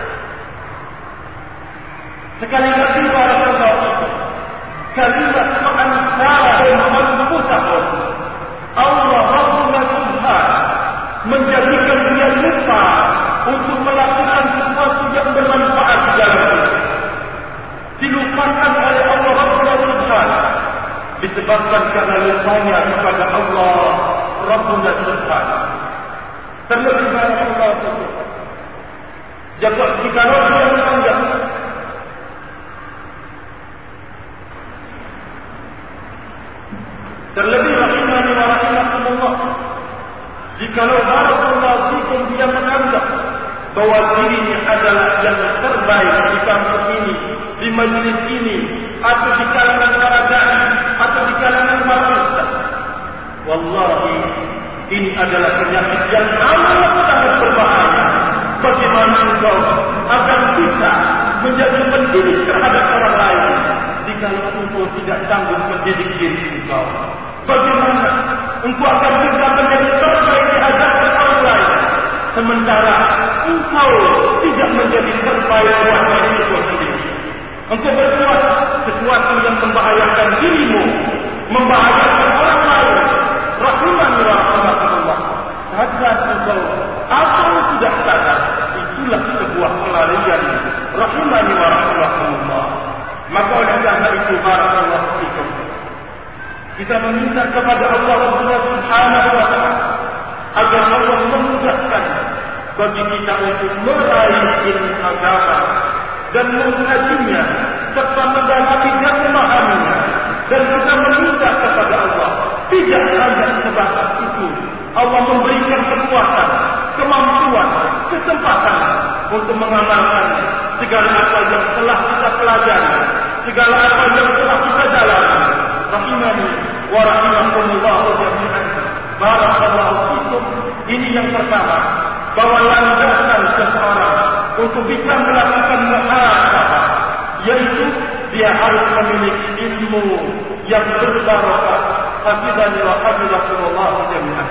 Sekali lagi barakallahu fikum, kalimat ma'ansara al-anfusahum, Allah Rabbuna Subhanahu menjadikan dia lupa untuk melakukan sesuatu yang bermanfaat di dalam hidup. Dilupakan oleh Allah Rabbuna Subhanahu disebabkan karena lupanya kepada Allah Rabbuna Subhanahu. Terlebih barakallahu fikum, jika jika dia menganggap terlebih rahimani wa rahimakumullah, jikalau barakallahu fikum dia menganggap bahwa dirinya adalah yang terbaik di kampus ini, di majlis ini, atau di kalangan para dai, atau di kalangan para ustaz, wallahi ini adalah penyakit yang amat sangat berbahaya. Bagaimana engkau akan bisa menjadi pendidik terhadap orang lain jikalau engkau tidak sanggup mendidik diri engkau? Bagaimana engkau akan bisa menjadi terbaik di hadapan orang lain sementara engkau tidak menjadi terbaik buat diri engkau sendiri? Engkau berbuat sesuatu yang membahayakan dirimu, membahayakan orang lain. Rahimani wa rahimakumullah. Sadar engkau atau sudah sadar, itulah sebuah kelalaian. Rahimani wa rahimakumullah. Maka oleh karena itu barakallahu fikum, kita meminta kepada Allah Subhanahu wa taala agar Allah memudahkan bagi kita untuk meraih ilmu agama dan mengkajinya serta mendalami dan memahaminya. Dan kita meminta kepada Allah tidak hanya sebatas itu, Allah memberikan kekuatan, kemampuan, kesempatan untuk mengamalkan segala apa yang telah kita pelajari, segala apa yang telah kita dalami. Rahimani wa rahimakumullah jami'an. Barakallahu fikum. Ini yang pertama, bahwa landasan seseorang untuk bisa melakukan muhasabah, yaitu dia harus memiliki ilmu yang berbarokah. Hafizani wa hafizakumullah jami'an.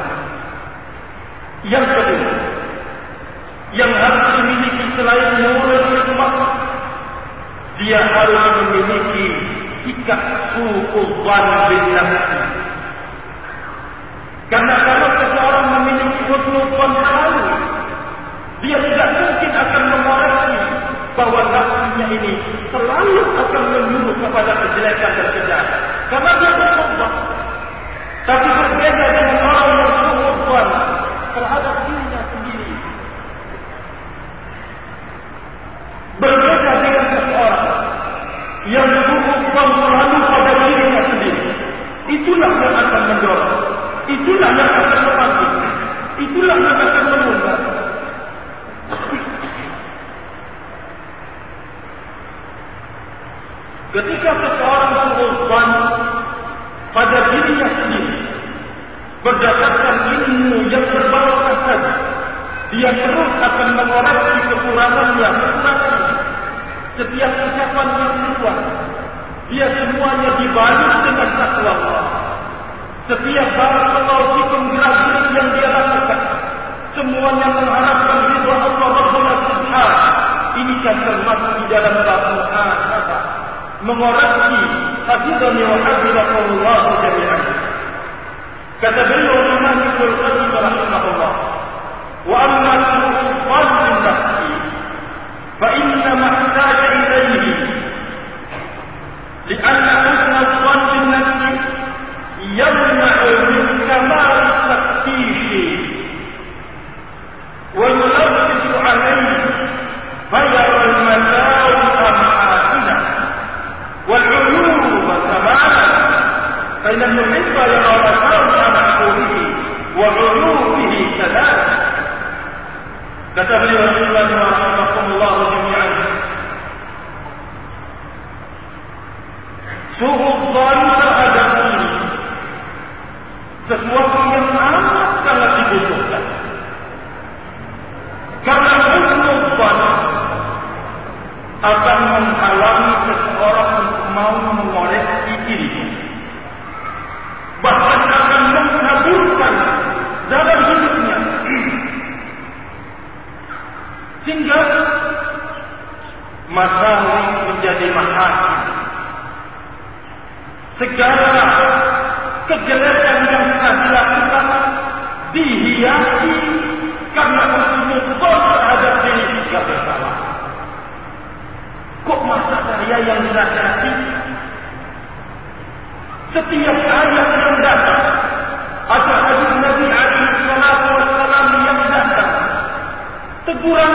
Yang kedua, yang harus dimiliki selain nurul hikmah, dia harus memiliki sikap su'udzan bin nafsi. Karena kalau seseorang memiliki husnudzan selalu, dia tidak mungkin akan mengoreksi bahwa nafsunya ini selalu akan menyuruh kepada kejelekan dan kejahatan. Karena dia bersumpah. Tapi berbeda dengan orang yang su'udzan terhadap dirinya sendiri. Berbeda dengan seseorang yang su'udzan selalu pada dirinya sendiri. Itulah yang akan mendorong, itulah yang akan memantik, itulah yang akan menunda. Ketika seseorang su'udzan pada dirinya sendiri berdasarkan ilmu yang berbarokah saja, dia terus akan mengoreksi kekurangannya, kekurangannya. Setiap ucapan yang keluar, dia semuanya dibalut dengan takwa Allah. Setiap barakallahu fikum gerak-gerik yang dia lakukan, semuanya mengharapkan ridha Allah Rabbuna Subhanahu. Ini kan termasuk di dalam bab muhasabah, mengoreksi. Hafizani wa hafizakumullah jami'an. Kata beliau Imam Ibnu Qayyim rahimahullah, wa amma su'udzan bin nafsi fa inna ma ihtaja ilayhi li'anna husna adh-dhann bin nafsi yamna'u min kamal at-taftish wa yulabbisu 'alayhi bayar al-masawi mahasina wal 'uyub tamama fa inna al-muhibba yara masawi mahsurihi wa 'uyubihi kadhalik. Kata beliau rahimakumullah jami'an, su'udzan Nuzhan terhadap diri sesuatu yang amat sangat dibutuhkan. Karena nuzhan akan menghalangi seseorang untuk mau mengoreksi dirinya, bahkan akan menghaburkan dalam hidupnya, sehingga masalah menjadi mahal. Segala kejelekan yang telah dilakukan dihiasi karena husnul terhadap diri tidak bersalah. Kok masa saya yang dinasihati? Setiap ayat yang datang, ada hadis Nabi alaihi salatu wassalam yang datang, teguran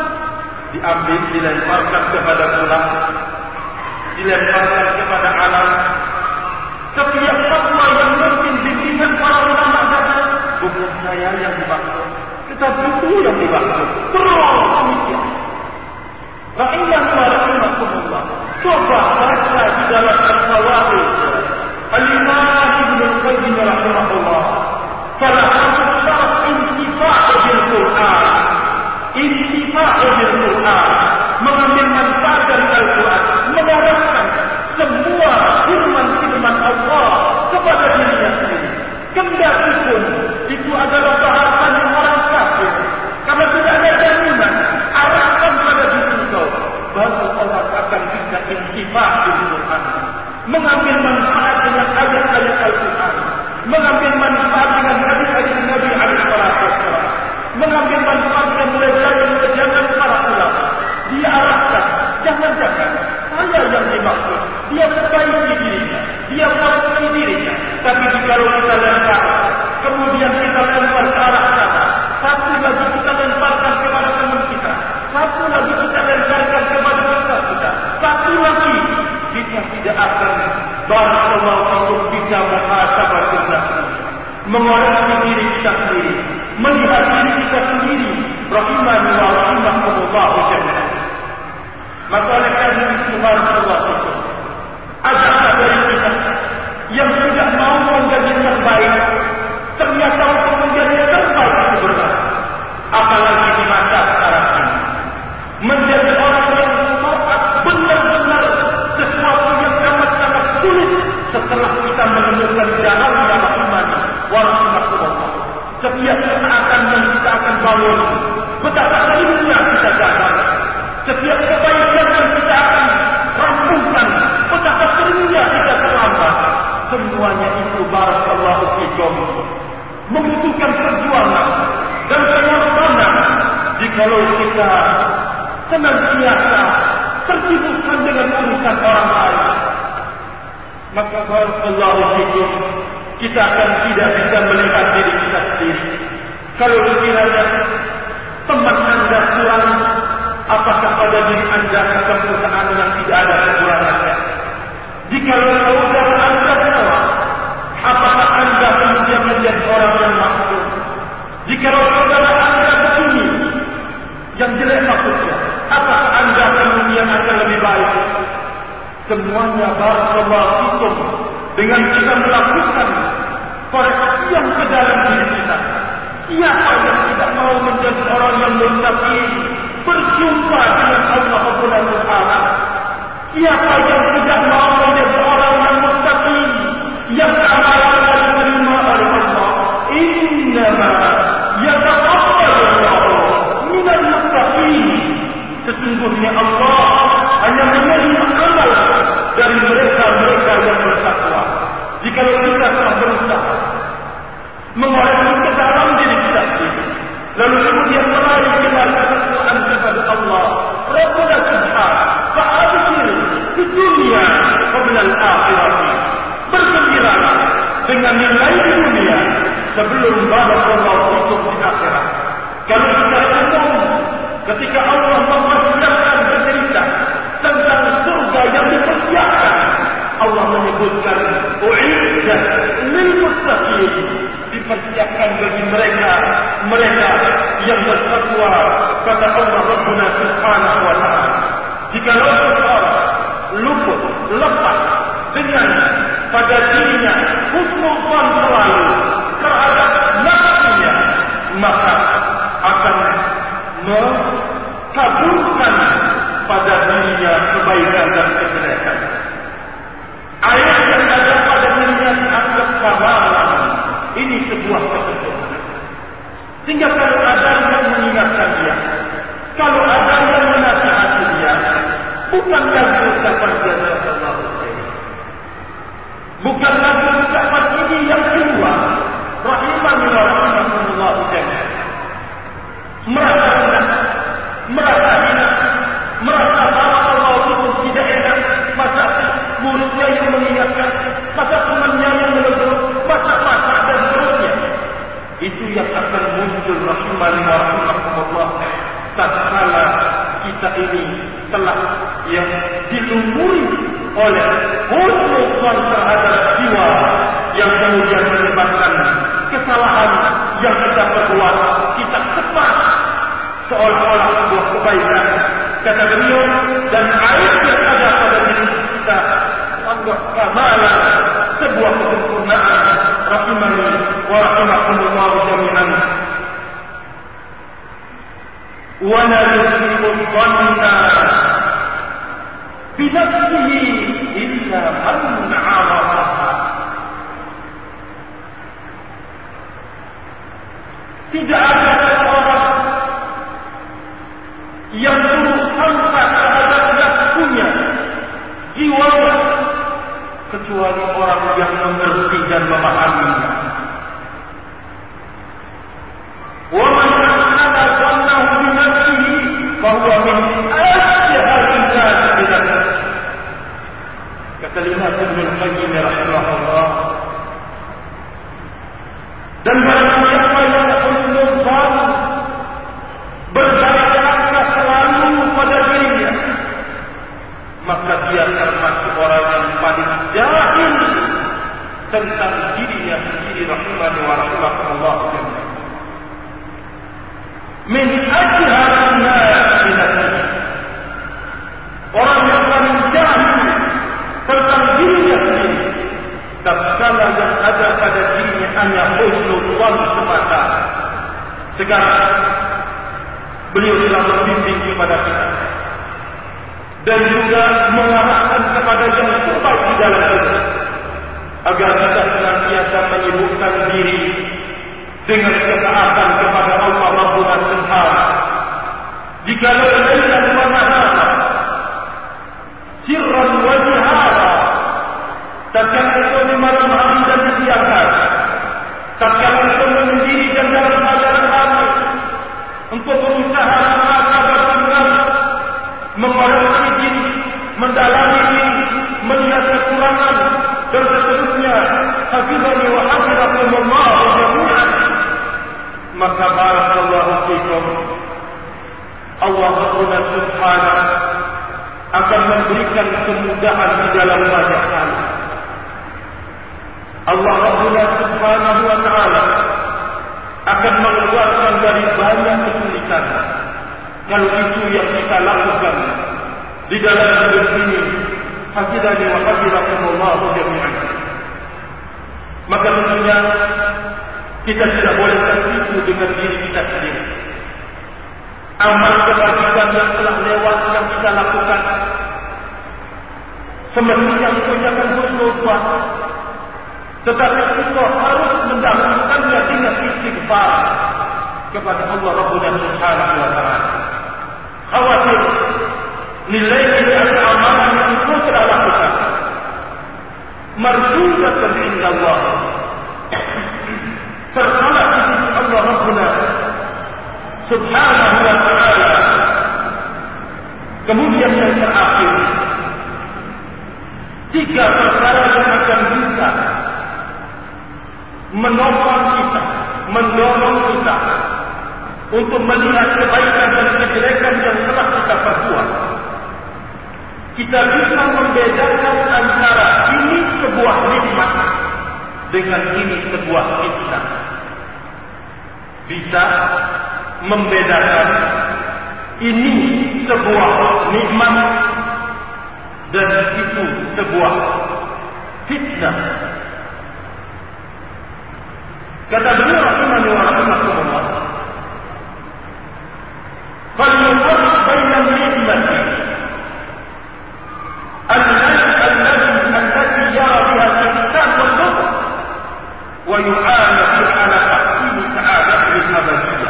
diambil, dilemparkan kepada pulang, dilemparkan kepada alam. Setiap fatwa yang mungkin bimbingan para ulama datang, bukan saya yang dimaksud, tetapi itu yang dimaksud. Terus demikian. Rahimah wa rahimakumullah. Coba baca di dalam Al-Fawaid Al-Imam Ibn Al-Qayyim rahimahullah. Salah satu syarat intifa'u bil Quran, intifa'u bil Quran, mengambil manfaat dari Al-Quran, mengarahkan semua firman-firman Allah kepada dirinya sendiri. Kendati pun itu adalah bahasan yang orang kafir, karena tidak ada jaminan, arahkan pada diri kau, baru orang akan bisa intifah bil Quran, mengambil manfaat dengan ayat-ayat Al-Quran, mengambil manfaat dengan hadis-hadis Nabi alaihi salatu wassalam, mengambil manfaat dengan pelajaran-pelajaran para ulama. Dia arahkan, jangan-jangan saya yang dimaksud, dia perbaiki dirinya, dia perbaiki dirinya. Tapi kalau kita lempar, kemudian kita lempar ke arah sana, satu lagi kita lemparkan kepada teman kita, satu lagi kita lemparkan kepada kita kita, satu lagi kita tidak akan barakallahu fikum bisa muhasabah kita, mengoreksi diri kita sendiri, melihat diri kita sendiri. Rahimani wa rahimakumullah jami'an. Maka oleh karena itu barakallahu fikum, ada dari kita yang tidak mau menjadi terbaik, ternyata untuk menjadi terbaik itu berat. Apalagi di masa sekarang ini, menjadi orang yang taat benar-benar sesuatu yang sangat-sangat sulit setelah kita menemukan jalan yang rahimani wa rahimakumullah. Setiap ketaatan yang kita akan bangun, betapa seringnya kita gagal. Setiap kebaikan yang kita akan rampungkan, betapa seringnya kita terlambat. Semuanya itu barakallahu fikum membutuhkan perjuangan dan pengorbanan. Jikalau kita senantiasa tersibukkan dengan urusan orang lain, maka barakallahu fikum kita akan tidak bisa melihat diri kita sendiri. Kalau sekiranya teman anda kurang, apakah pada diri anda kesempurnaan yang tidak ada kekurangannya? Jikalau saudara anda salah, apakah anda kemudian menjadi orang yang maksud? Jikalau saudara anda begini, yang jelek maksudnya, apakah anda kemudian akan lebih baik? Semuanya barakallahu fikum dengan kita melakukan koreksi yang ke dalam diri kita. Siapa yang tidak mau menjadi orang yang muttaqi, berjumpa dengan Allah Subhanahu wa taala? Siapa yang tidak mau menjadi orang yang muttaqi, yang amalnya diterima oleh Allah? Innama yataqabbalu Allahu minal muttaqin. Sesungguhnya Allah hanya menerima amal dari mereka-mereka yang bertakwa. Jika kita telah berusaha mengoreksi ke dalam diri kita sendiri, lalu kemudian meraih ketakwaan kepada Allah Rabbuna Subhanahu fa'abshir di dunia qabla al-akhirah. Bergembiralah dengan nilai di dunia sebelum barakallahu fikum di akhirat. Kalau kita umum, ketika Allah mempersiapkan bercerita tentang surga yang dipersiapkan, Allah menyebutkan u'iddat lil muttaqin, dipersiapkan bagi mereka mereka yang bertakwa kepada Allah Rabbuna Subhanahu wa taala. Jika seseorang luput lepas dengan pada dirinya husnul dzan selalu terhadap nafsunya, maka akan mengabulkan pada dirinya kebaikan dan kejelekan. Ayat yang ada pada dirinya dianggap kamalan. Ini sebuah kesempurnaan. Sehingga kalau ada yang mengingatkan dia, kalau ada yang menasihati dia, bukan lagi ucapan jazakallahu khairan, bukan lagi ucapan ini yang kedua, rahimani wa rahimakumullah jami'an, merasa rendah, merasa hina, merasa bahwa Allah itu tidak enak, masa muridnya yang mengingatkan, masa temannya yang menegur, masa-masa dan seterusnya. Itu yang akan muncul rahimani wa rahimakumullah tatkala kita ini telah yang dilumuri oleh husnul dzan terhadap jiwa yang kemudian menyebabkan kesalahan yang kita perbuat kita cepat seolah-olah sebuah kebaikan, kata beliau, dan aib yang ada pada diri kita anggap kamalan, sebuah kesempurnaan. Rahimani wa rahimakumullah jami'an. Wa la yusibu dhanna bi nafsihi illa man 'arafaha. Tidak ada seorang yang turut sangka terhadap nafsunya, jiwanya, kecuali orang yang mengerti dan memahaminya. Wa man ahsana dhannahu bi nafsihi fa huwa min ajhalin nas bi nafsihi. Kata Imam Ibnu Qayyim rahimahullah. Dan barang siapa yang husnul dzan berbaik-baiklah selalu pada dirinya, maka dia termasuk orang yang paling jahil tentang dirinya sendiri. Rahimani wa rahimakumullah jami'an. Min ajhalin nas bi nafsihi. Orang yang paling jahil tentang dirinya sendiri, tatkala yang ada pada dirinya hanya husnul dzan semata. Sekarang beliau telah membimbing kepada kita dan juga mengarahkan kepada yang terbaik di dalam kita, agar kita senantiasa menyibukkan diri dengan ketaatan kepada Allah Rabbuna Subhanahu. Jika lailan wa nahara, sirran wa jahara, tatkala itu di malam hari dan di siang hari, tatkala itu menyendiri dan dalam keadaan ramai, untuk berusaha mengajar dengan memerhati diri, mendalami diri, melihat kekurangan dan seterusnya. Hafizani wa hafizakumullah jami'an. Maka barakallahu fikum, Allah Subhanahu akan memberikan kemudahan di dalam banyak hal. Allah Subhanahu wa ta'ala akan mengeluarkan dari banyak kesulitan. Kalau itu yang kita lakukan di dalam hidup ini, hafizani wa hafizakumullah jami'an, maka tentunya kita tidak boleh tertipu dengan diri kita sendiri. Amal kebajikan yang telah lewat yang kita lakukan, semestinya itu jangan husnul dzan, tetapi kita harus mendahulukannya dengan istighfar kepada Allah Rabbuna Subhanahu wa ta'ala. Khawatir nilai-nilai amalan yang kita telah lakukan mardudatan inda Allah, tertolak di sisi Allah Rabbuna Subhanahu wa ta'ala. Kemudian yang terakhir, tiga perkara yang akan bisa menopang kita, mendorong kita untuk melihat kebaikan dan kejelekan yang telah kita perbuat. Kita bisa membedakan antara ini sebuah nikmat dengan ini sebuah fitnah. Bisa membedakan ini sebuah nikmat dan itu sebuah fitnah. Kata beliau rahimahullah wa rahimahullah, فَلْيُفَرِّقْ بَيْنَ النِّعْمَةِ التي يرى بها الإنسان والنظر ويعانى بها على تحصيل سعادته الأبدية.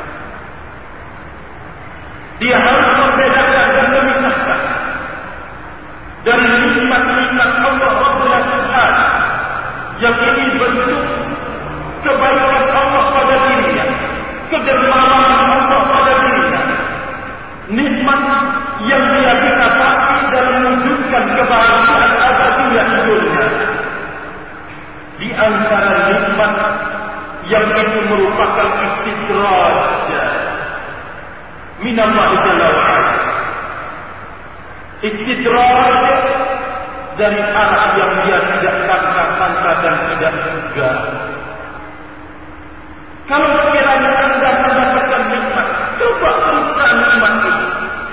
Dia harus membedakan dan memisahkan dari nikmat-nikmat Allah Rabbul Alamin yang ini bentuk kebaikan Allah pada dirinya, kedermawanan Allah pada dirinya, nikmat yang dia bisa pakai dalam mewujudkan kebahagiaan abadiyah hidupnya. Di antara nikmat yang itu merupakan istidraj min Allah Jalla wa Ala, istidraj dari arah yang dia tidak sangka-sangka dan tidak duga. Kalau sekiranya anda mendapatkan nikmat, coba periksa nikmat itu.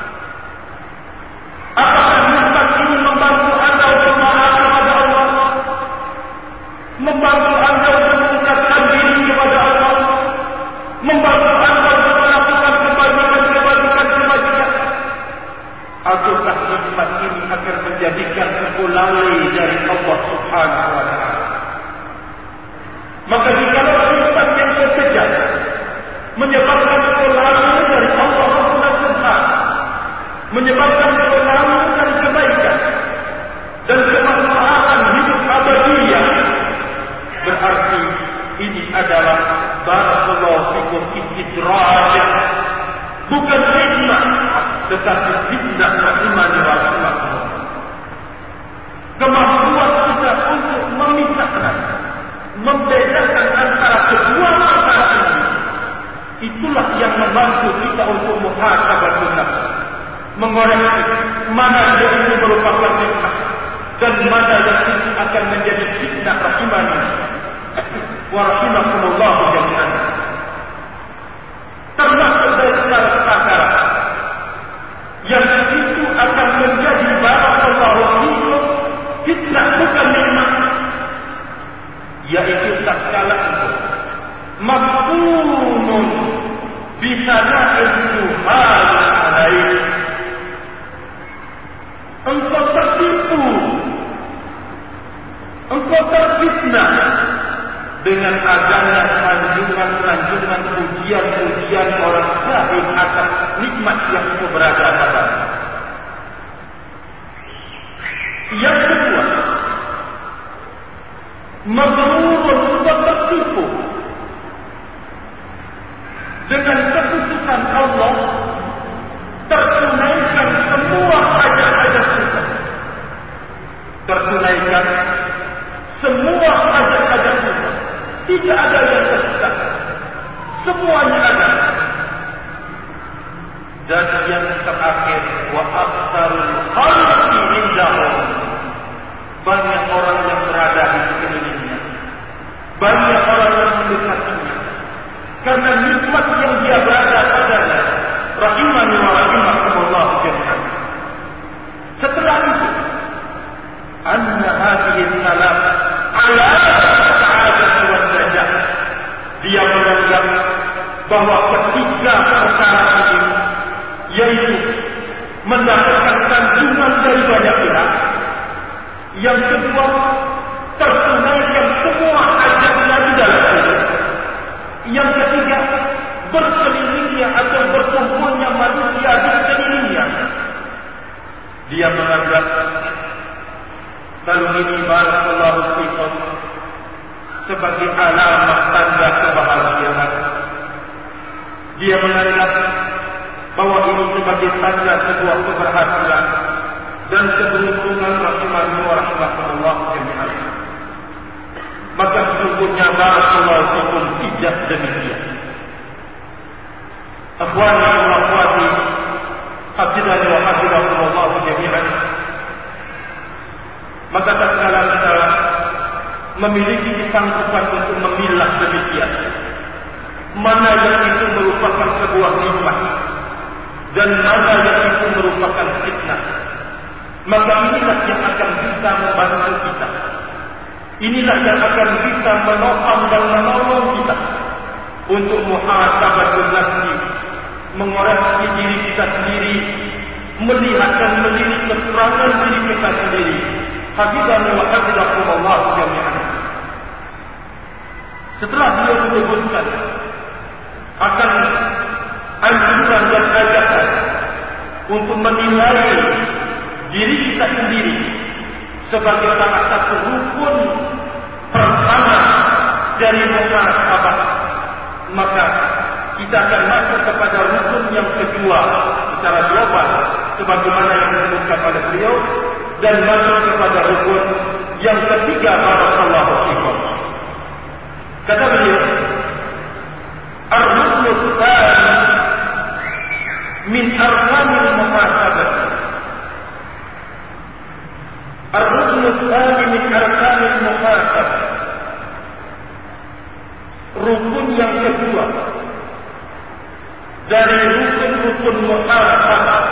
Apakah nikmat ini membantu anda untuk taat kepada Allah, membantu anda untuk mendekatkan diri kepada Allah, membantu anda untuk melakukan kebajikan-kebajikan-kebajikan, ataukah nikmat ini akan menjadikan lalai dari Allah Subhanahu wa Ta'ala? Maka jika nikmat yang sekejap menyebabkan lalai dari Allah Subhanahu, menyebabkan lalai dari kebaikan dan kemaslahatan hidup abadiyah, berarti ini adalah barakallahu fikum istidraj, bukan fitnah, tetapi fitnah rahimani wa rahimakumullah. Kemampuan kita untuk memisahkan, membedakan antara kedua perkara ini, itulah yang membantu kita untuk muhasabah nafs, mengoreksi mana yang itu merupakan nikmat dan mana yang itu akan menjadi fitnah rahimani wa rahimakumullah jami'an. Termasuk dari perkara yang itu akan menjadi barakallahu fikum fitnah bukan nikmat, yaitu tatkala itu mafhunun bisana'il juhal alaih, engkau tertipu, engkau terfitnah dengan adanya sanjungan-sanjungan, pujian-pujian orang jahil atas nikmat yang itu berada padanya. Yang kedua, maghrurun, engkau tertipu dengan keputusan Allah tertunaikan semua hajat-hajat kita, tertunaikan semua hajat-hajat kita, tidak ada yang tersisa, semuanya ada. Dan yang terakhir, wa aktsarul khalqi indahum, banyak orang yang berada di sekelilingnya, banyak orang yang mendekatinya, karena nikmat yang dia berada padanya. Rahimani wa rahimakumullah jami'an. Setelah itu, anna hadhihi salat ala sa'adati wa najah, dia menganggap bahwa ketiga perkara ini, yaitu mendapatkan sanjungan dari banyak pihak, yang kedua tertunaikan semua hajatnya di dalam hidup, yang ketiga berkelilingnya atau berkumpulnya manusia di sekelilingnya, dia menganggap kalau ini barakallahu fikum sebagai alamat tanda kebahagiaan. Dia menganggap bahwa ini sebagai tanda sebuah keberhasilan dan keberuntungan rahimani wa rahimakumullah jami'an. Maka sesungguhnya barakallahu fikum tidak demikian. Akhwani wa akhwati, hafizani wa hafizakumullah jami'an. Maka tatkala kita memiliki kesanggupan untuk memilah demikian, mana yang itu merupakan sebuah nikmat dan mana yang itu merupakan fitnah, maka inilah yang akan bisa membantu kita inilah yang akan bisa menopang dan menolong kita untuk muhasabatul nafsi, mengoreksi diri kita sendiri, melihat dan melihat kekurangan diri kita sendiri. Hafizana wa hafizakumullah jami'an. Setelah beliau menyebutkan akan anjuran dan ajakan untuk menilai diri kita sendiri sebagai salah satu rukun pertama dari muhasabah, maka kita akan masuk kepada rukun yang kedua secara global sebagaimana yang disebutkan oleh beliau, dan masuk kepada rukun yang ketiga. Barakallahu fikum. Kata beliau, ar-ruknu tsani min arkanil muhasabah. Ar-ruknu tsani min arkanil muhasabah. Rukun yang kedua dari rukun-rukun muhasabah,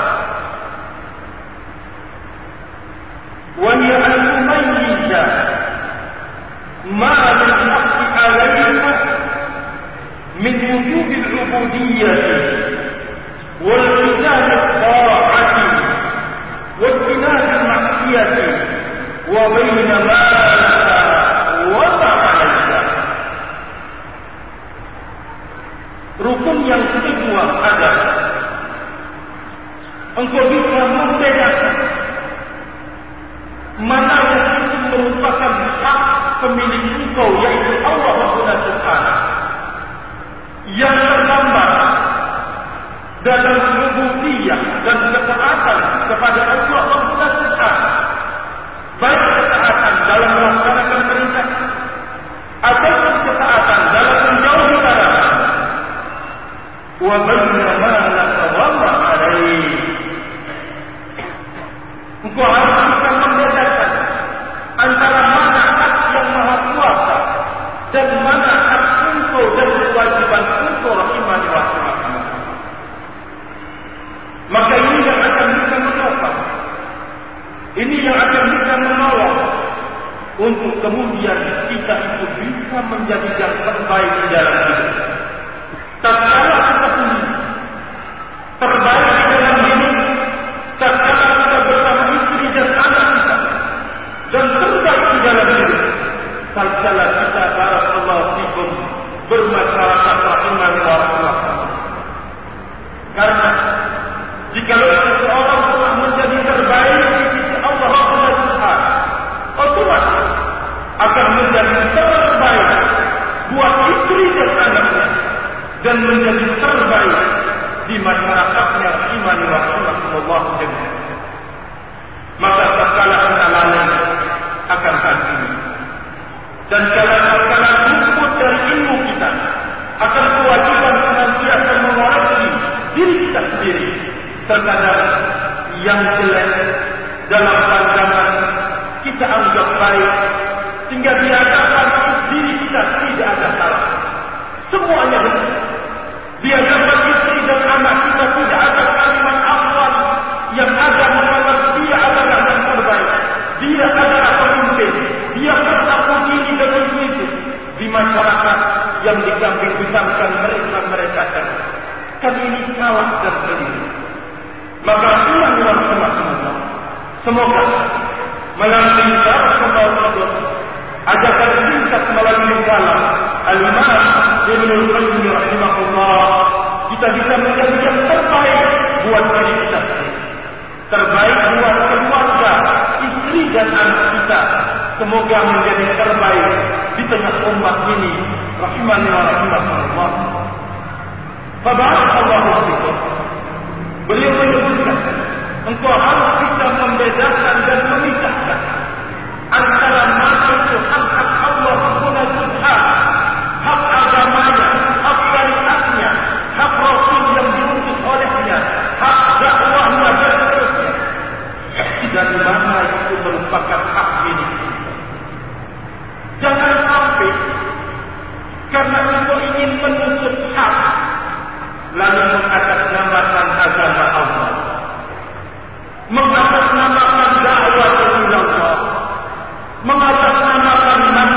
wa hiya al-mumayyiza ma al-haqqi alayna min wujub al-ubudiyyah wal ilzam al-ta'ati wa ijtinab al-ma'siyah wa bayna ma wa ta'ala. Rukun yang kedua adalah engkau bisa membedakan mana yang itu merupakan hak pemilik engkau, yaitu Allah Subhanahu, yang tergambar dalam rububiyah dan ketaatan kepada Allah Subhanahu, baik ketaatan dalam melaksanakan perintah ataupun ketaatan dalam menjauhi larangan. Wa baina ma natawalla alaihi. Engkau harus bisa membedakan antara mana hak yang maha kuasa dan mana hak engkau dan kewajiban engkau rahimani wa rahimah. Maka ini yang akan bisa menopang, ini yang akan bisa menolong untuk kemudian kita itu bisa menjadi yang terbaik di dalam hidup. Tatkala kita ini terbaik di dalam hidup, tatkala kita bersama istri dan anak kita, dan terbaik di dalam hidup, tatkala kita barakallahu fikum bermasyarakat rahimani wa rahimah. Karena jikalau seseorang telah menjadi terbaik di sisi Allah Subhanahu, otomatis akan menjadi terbaik buat istri dan anaknya, dan menjadi terbaik di masyarakatnya imani wa rahmatullah jami'an. Maka tatkala kita lalai akan hal ini, dan tatkala luput dari ilmu kita akan kewajiban senantiasa mengoreksi diri kita sendiri, terkadang yang jelek dalam pandangan kita anggap baik, sehingga di hadapan diri kita tidak ada salah, semuanya benar. Di hadapan istri dan anak kita tidak ada kalimat afwan, yang ada menganggap dia adalah yang terbaik, dia adalah pemimpin, dia berlaku diri dengan itu di masyarakat yang dikambing-hitamkan mereka-mereka kan. Kan ini salah dan keliru. Maka ulang rahmatullah, semoga melalui barakallahu ajakan singkat melalui kalam Al-Imam Ibnul Qayyim rahimahullah, kita bisa menjadi yang terbaik buat diri kita, terbaik buat keluarga, istri dan anak kita. Semoga menjadi terbaik di tengah umat ini rahimani wa rahimakumullah. Barakallahu fikum. Beliau menyebutkan engkau harus bisa membedakan dan memisahkan antara mana itu hak-hak Allah Subhanahu, hak agamanya, hak syariatnya, hak Rasul yang diutus olehnya, hak dakwahnya dan seterusnya, dan mana itu merupakan hak milik kita. Jangan sampai karena engkau ingin menuntut hak lalu mengatasnamakan agama Allah, mengatasnamakan dakwah Rasulullah, mengatasnamakan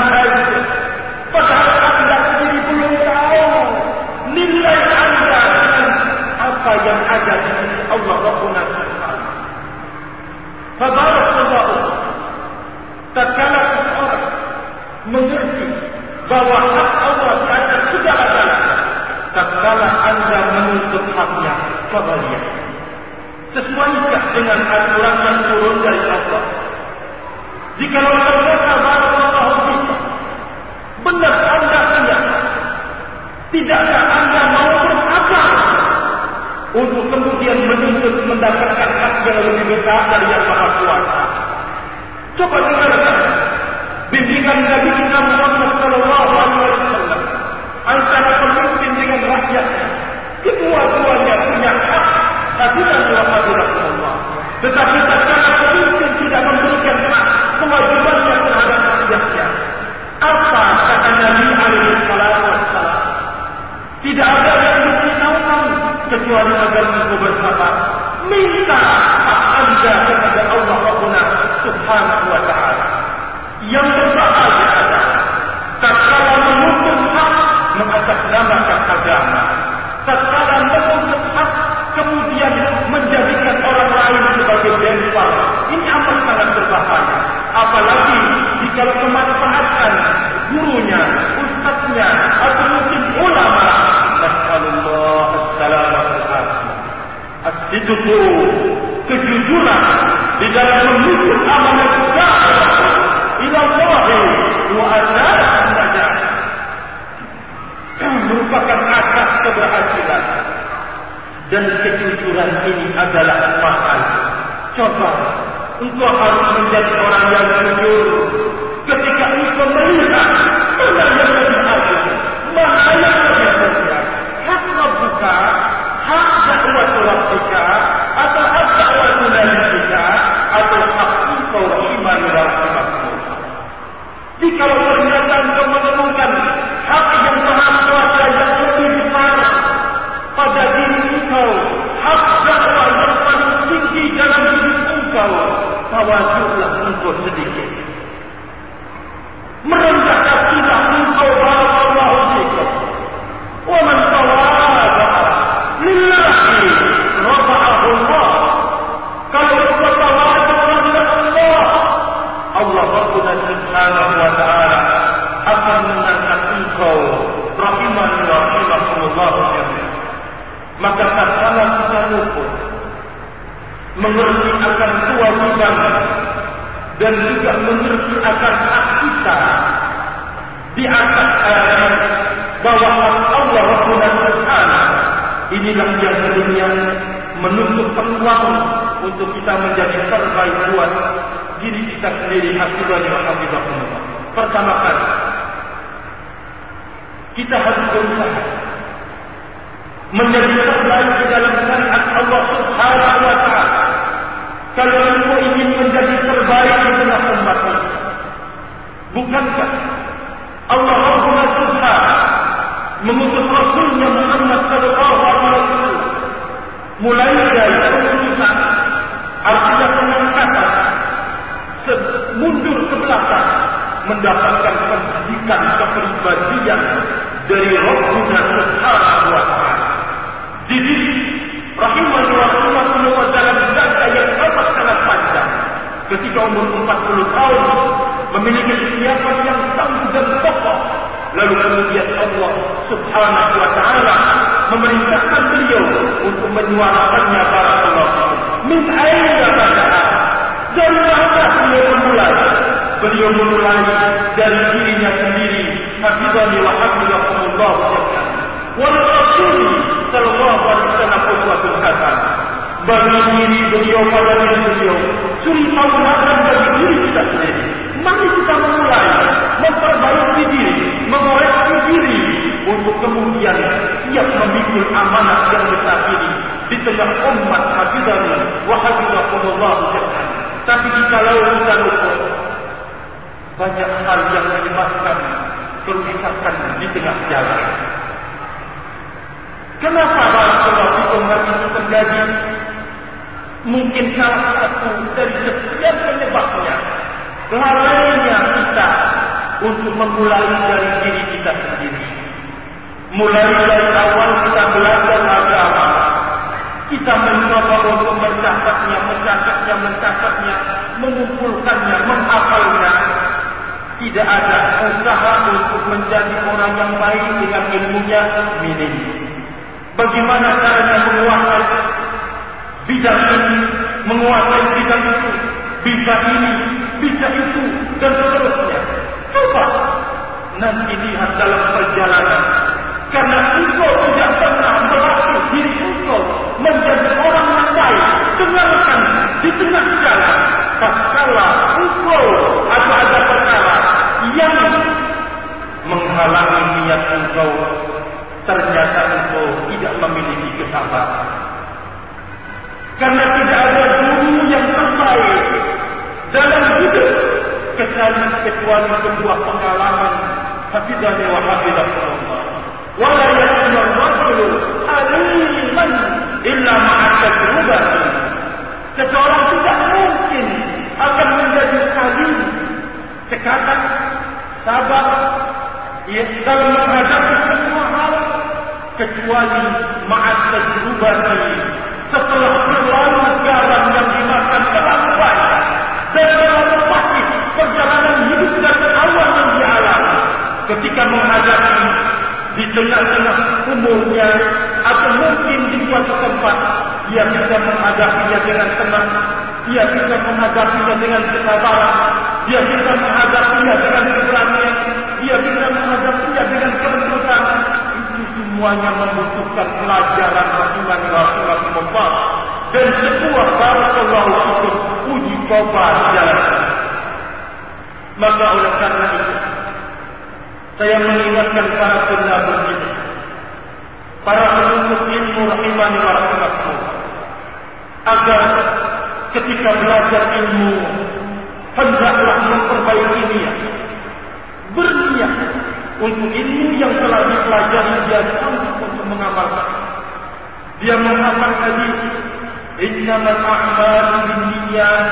mengerti bahwa hak Allah di atas segala-galanya. Tatkala Anda menuntut haknya, kembali. Sesuaikan dengan aturan yang turun dari Allah. Jika ternyata barakallahu fikum, benar Anda punya, tidakkah Anda mau bersabar untuk kemudian menuntut mendapatkan hak yang lebih besar dari Yang Maha Kuasa? Coba dengarkan bimbingan Nabi kita Muhammad sallallahu alaihi wasallam antara pemimpin dengan rakyat. Kedua-duanya punya hak hadiran wa hadiratullah. Tetapi tatkala pemimpin tidak memberikan hak kewajibannya terhadap rakyatnya, apa kata Nabi alaihi wasallam? Tidak ada yang memberitahukan kecuali agar engkau bersabar. Minta hak Anda kepada Allah Rabbuna Subhanahu wa ta'ala. Yang berbahaya adalah tatkala menuntut hak mengatasnamakan agama, tatkala menuntut hak kemudian menjadikan orang lain sebagai benchmark. Ini amat sangat berbahaya. Apalagi jika kemanfaatan gurunya, ustadznya, atau mungkin ulama. Nasallallahu alaihi as-sidqu, kejujuran di dalam menuntut amanat dakwah ila Allah wa an-najah merupakan asas keberhasilan. Dan kejujuran ini adalah mahal. Coba engkau harus menjadi orang yang jujur ketika engkau melihat mana yang lebih adil, mana yang lebih mulia, hak Rabbuka, hak dakwah Rabbika, atau hak dakwah nabiyika, atau hak engkau iman dan rahmatullah. Jika ternyata engkau menemukan hak yang maha kuasa yang lebih besar pada diri engkau, hak dakwah yang paling tinggi dalam hidup engkau, tawaduklah engkau sedikit. Merendah hatilah engkau, barakallahu fikum. Wa man tawada'a lillahi rafa'ahu Allah. Kalau engkau tawadu kepada Allah, Allah Rabbuna Subhanahu wa ta'ala akan mengangkat engkau rahimani wa rahimakumullah jami'an. Maka tatkala kita luput mengerti akan kewajiban dan juga mengerti akan hak kita di atas ayat bahwa Allah Rabbuna Subhanahu, inilah yang sebenarnya menuntut peluang untuk kita menjadi terbaik buat diri kita sendiri. Hasibani wa hafizakumullah. Pertama kali kita harus berusaha menjadi terbaik di dalam syariat Allah Subhanahu wa ta'ala. Kalau engkau ingin menjadi terbaik di tengah umat ini, bukankah Allah Rabbuna Subhanahu mengutus Rasulnya Muhammad sallallahu alaihi wasallam mulai dari pengutusan, artinya pengangkatan, mundur ke belakang, mendapatkan pendidikan kepribadian dari Rabbuna Subhanahu wa ta'ala. Jadi rahimani wa rahimakumullah dalam jangka yang amat sangat panjang. Ketika umur empat puluh tahun memiliki kesiapan yang tangguh dan kokoh, lalu kemudian Allah Subhanahu wa ta'ala memerintahkan beliau untuk menyuarakannya barakallahu fikum. Min aina bada'a, dari mana beliau memulai? Beliau memulai dari dirinya sendiri. Hafizani wa hafizakumullah jami'an. Wal Rasul sallallahu alaihi wasallam uswatun hasanah. Bagi diri beliau, pada diri beliau, suri tauladan bagi diri kita sendiri. Mari kita memulai memperbaiki diri, mengoreksi diri untuk kemudian siap memikul amanah yang besar ini di tengah umat. Hafizani wa hafizakumullah jami'an. Tapi jikalau kita lupa, banyak hal yang menyebabkan kerusakan di tengah jalan. Kenapa barakallahu fikum hal itu terjadi? Mungkin salah satu dari sekian penyebabnya lalainya kita untuk memulai dari diri kita sendiri. Mulai dari awal kita belajar agama, kita mencoba untuk mencatatnya, mencatatnya, mencatatnya, mengumpulkannya, menghafalnya. tidak ada usaha untuk menjadi orang yang baik dengan ilmunya minim. Bagaimana caranya menguasai bidang ini, menguasai bidang itu, bisa ini, bisa itu, dan seterusnya. Coba nanti lihat dalam perjalanan. Karena engkau tidak pernah melatih diri engkau menjadi orang yang baik. Dengarkan di tengah jalan. Tatkala engkau atau ada perkara yang menghalangi niat engkau, ternyata engkau tidak memiliki kesabaran. Karena tidak ada guru yang terbaik dalam hidup kecuali kecuali sebuah pengalaman. Hafizani wa hafizahullah. Wala yakunu ar-rajulu aliman illa ma'a tajribah. Seseorang tidak mungkin akan menjadi alim, cekatan, sabar, ya, dalam menghadapi semua hal kecuali ma'a tajribah. Setelah berlalu garam yang dimakan terlalu banyak dan terlalu pahit perjalanan hidup dan awal yang dialami, ketika menghadapi di tengah-tengah umurnya atau mungkin di suatu tempat, dia bisa menghadapinya dengan tenang, dia bisa menghadapinya dengan kesabaran, dia bisa menghadapinya dengan keberanian, dia bisa menghadapinya dengan kelembutan. Itu semuanya membutuhkan pelajaran rahimani wa rahimakumullah dan sebuah barakallahu fikum uji coba jalan. Maka oleh karena itu saya mengingatkan para pendapat kita, para penuntut ilmu rahimani wa rahimakumullah, agar ketika belajar ilmu hendaklah memperbaiki niat, berniat untuk ilmu yang telah dipelajari dia sanggup untuk mengamalkan. Dia menghafal hadis, innamal a'malu binniyat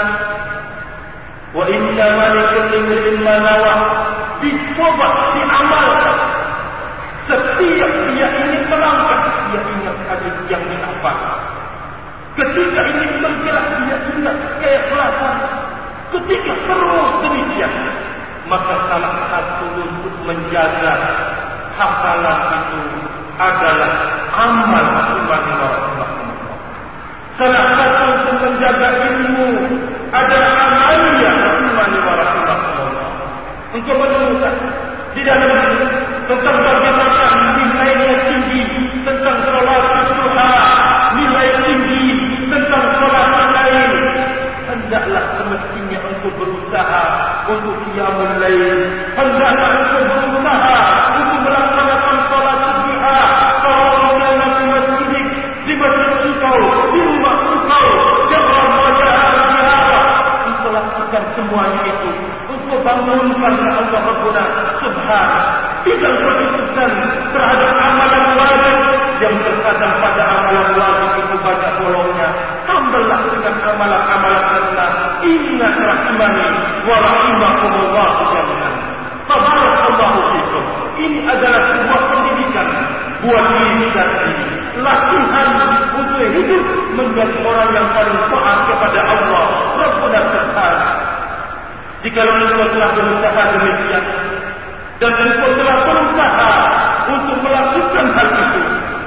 wa innamal likulli imrin ma nawa. Dicoba, diamalkan. Setiap dia ingin melangkah, dia ingat hadis yang dihafal. Ketika ingin bergerak, dia ingat keikhlasan. Ketika terus demikian, maka salah satu untuk menjaga hafalan itu adalah amal iman wa rahmatullah. Salah satu untuk menjaga ilmu adalah amalnya iman wa rahmatullah. Untuk menemukan di dalam ini tentang bagaimana nilainya tinggi tentang salat duha, nilai tinggi tentang salat lain. Hendaklah semestinya untuk berusaha untuk qiyamul lail, hendaklah untuk berusaha untuk melaksanakan salat duha. Kalau dalam masjid, di masjid engkau, di rumah engkau, jangan wajah biara. Engkau lakukan semuanya itu untuk bangun karena Allah Rabbuna Subhanahu. Tidak berhubungan terhadap amalan wajib yang terkadang pada amalan wajib itu banyak bolongnya. Tambahlah dengan amalan-amalan sunnah. Ingat rahimani wa rahimakumullah jami'an. Tabarakallahu fikum. Ini adalah sebuah pendidikan buat diri dan diri. Latihan untuk hidup menjadi orang yang paling taat kepada Allah Rabbuna Subhanahu. Jika engkau telah berusaha demikian dan engkau telah berusaha untuk melakukan hal itu,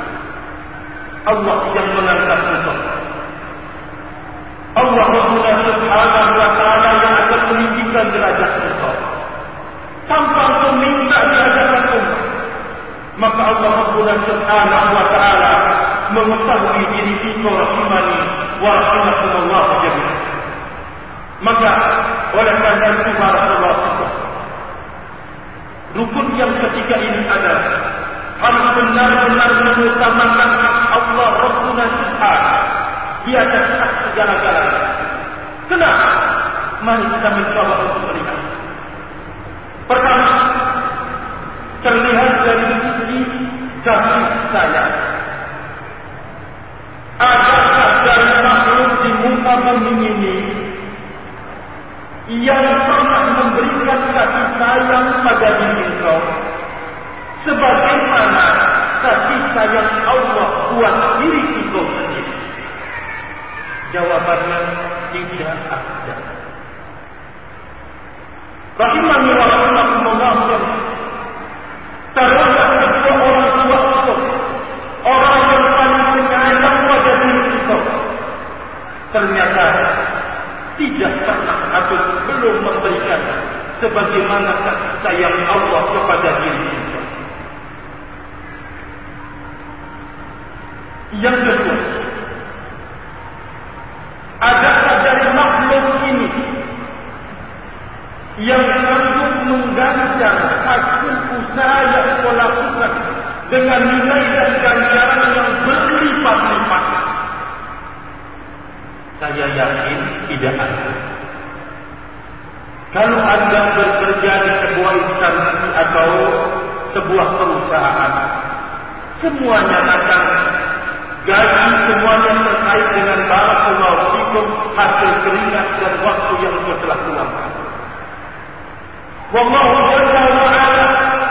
Allah yang mengangkat engkau. Allah Rabbuna Subhanahu wa ta'ala yang akan meninggikan derajat engkau tanpa engkau minta di hadapan umat. Maka Allah Rabbuna Subhanahu wa ta'ala mengetahui diri engkau rahimani wa rahimakumullah jami'an. Maka oleh karena itu barakallahu fikum, rukun yang ketiga ini adalah harus benar-benar mengutamakan Allah Rabbuna Subhanahu di atas hak segala-galanya. Kenapa? Mari kita mencoba untuk melihat. Pertama, terlihat dari sisi kasih sayang. Adakah dari makhluk di muka bumi ini yang pernah memberikan kasih sayang pada diri engkau sebagaimana kasih sayang Allah buat diri engkau sendiri? Jawabannya tidak ada. Rahimani wa Yang kedua, adakah dari makhluk ini yang sanggup mengganjar hasil usaha yang kau lakukan dengan nilai dan ganjaran yang berlipat-lipat? Saya yakin tidak ada. Kalau Anda bekerja di sebuah instansi atau sebuah perusahaan, semuanya akan gaji, semuanya terkait dengan barakallahu fikum, hasil keringat dan waktu yang telah keluarkan. Wallahu jalla wa ala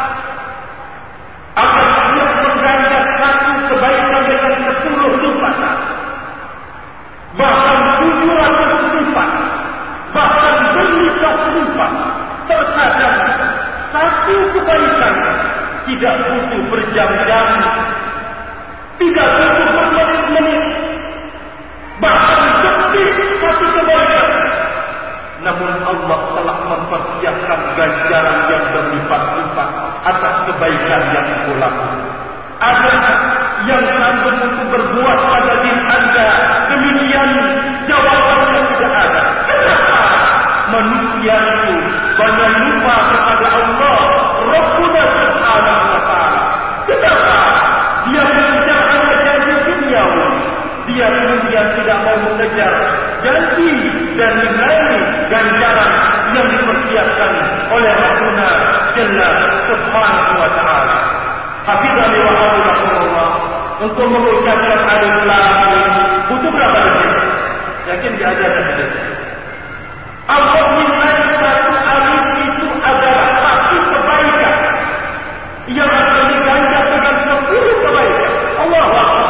akan siap mengganjar satu kebaikan dengan sepuluh lipat, bahkan tujuh ratus lipat, bahkan berlipat-lipat. Terkadang satu kebaikan tidak butuh berjam-jam, tidak butuh bermenit-menit, bahkan detik satu kebaikan, namun Allah telah mempersiapkan ganjaran yang berlipat-lipat atas kebaikan yang kau lakukan. Ada yang sanggup untuk berbuat pada diri Anda demikian? Jawabannya tidak ada. Kenapa? Manusia itu banyak lupa kepada Allah Rabbuna Subhanahu wa ta'ala. Kenapa? Dia mengejar hanya janji duniawi. Dia kemudian tidak mau mengejar janji dan nilai ganjaran yang dipersiapkan oleh Rabbuna Jalla Subhanahu wa ta'ala. Hafizani wa hafizakumullah. Untuk mengucapkan alif lam butuh berapa detik? Yakin tidak ada detik. Allah nilai satu alif itu adalah satu kebaikan yang akan diganjar dengan sepuluh kebaikan. Allahu Akbar.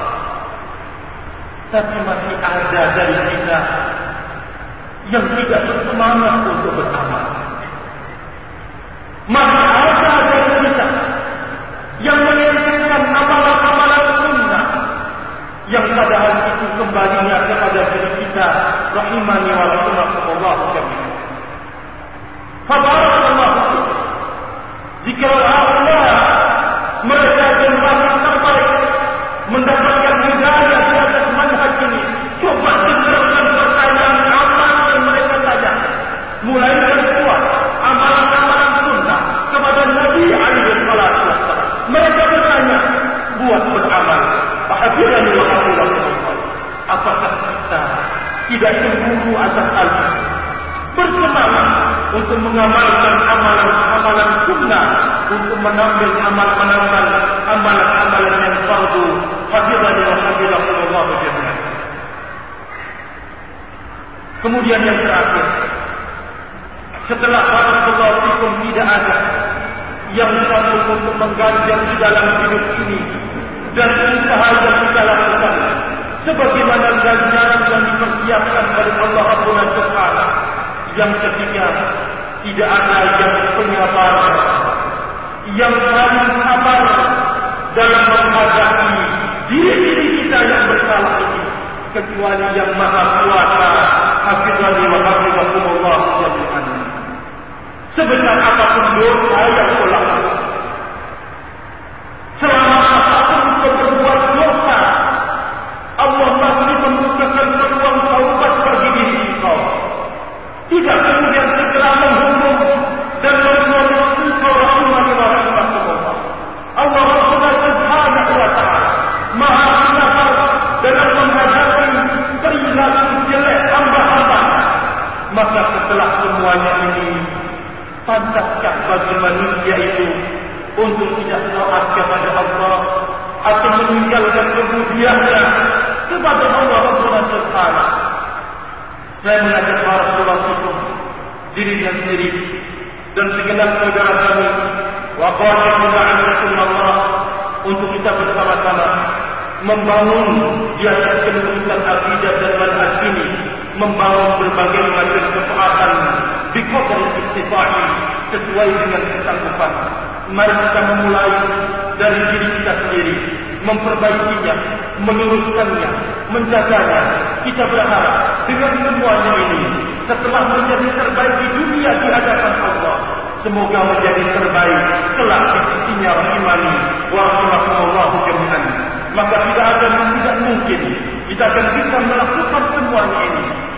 Tapi masih ada dari kita yang tidak bersemangat untuk beramal. Masih ada dari kita yang menginginkan amalan-amalan sunnah, yang padahal itu kembalinya kepada diri kita. Rahimani wa rahimakumullah jami'an. Fabarakallahu fikum. Jika Allah mereka generasi terbaik mendapatkan hidayah di atas manhaj ini, coba dengarkan pertanyaan apa yang mereka tanya. Mulai dari kuat amalan-amalan sunnah kepada Nabi alaihi salatu wassalam. Mereka bertanya, buat beramal. Hadirin wa hadirat, apakah kita tidak cemburu atas hal ini? Bersemangat untuk mengamalkan amalan-amalan sunnah, untuk menambil amal-menambah amalan-amalan yang fardu. Hadirin wa hadirat Allah jami'an. Kemudian yang terakhir, setelah barakallahu fikum tidak ada yang sanggup untuk mengganjar di dalam hidup ini dan usaha yang kita lakukan sebagaimana ganjaran yang dipersiapkan oleh Allah Rabbuna Subhanahu. Yang ketiga, tidak ada yang penyabar, yang paling sabar dalam menghadapi diri-diri kita yang bersalah ini, kecuali yang Maha Kuasa. Hafizani wa hafizakumullah jami'an. Sebesar apapun dosa yang kau lakukan, selama apapun kau berbuat dosa, Allah masih membukakan peluang taubat bagi diri kau. Tidak kemudian segera menghukum dan membunuh kau. Rahimani wa rahimakumullah. Allah Subhanahu wa ta'ala Maha sabar dalam menghadapi perilaku jelek hamba-hamba. Maka setelah semuanya ini, pantaskah bagi manusia itu untuk tidak taat kepada Allah atau meninggalkan kemudiannya kepada Allah Subhanahu? Saya mengajak barakallahu fikum diri dan sendiri dan segenap saudara kami wa qawlina an Rasulullah untuk kita bersama-sama membangun di atas kelurusan akidah dan manhaj ini, membangun berbagai macam ketaatan di qadar istifa'i sesuai dengan kesanggupan. Mari kita memulai dari diri kita sendiri, memperbaikinya, meluruskannya, menjaganya. Kita berharap dengan semuanya ini, setelah menjadi terbaik di dunia di hadapan Allah, semoga menjadi terbaik kelak di sisinya. Rahimani wa rahimakumullah jami'an. Maka tidak ada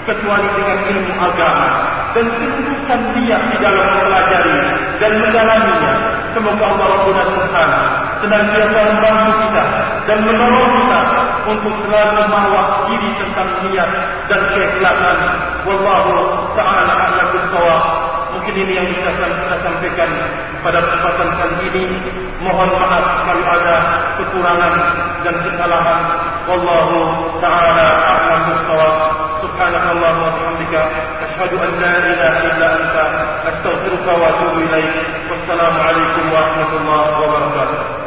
kecuali dengan ilmu agama, dan sungguhkan niat di dalam mempelajari dan mendalaminya. Semoga Allah Rabbuna Subhanahu senantiasa membantu kita dan menolong kita untuk selalu mawas diri tentang niat dan keikhlasan. Wallahu ta'ala a'lam bissawab. Mungkin ini yang bisa saya sampaikan pada kesempatan kali ini. Mohon maaf kalau ada kekurangan dan kesalahan. Wallahu ta'ala a'lam bissawab. Subhanakallah wa bihamdika asyhadu an la ilaha illa anta astaghfiruka wa atubu ilaik. Wassalamu alaikum warahmatullahi wabarakatuh.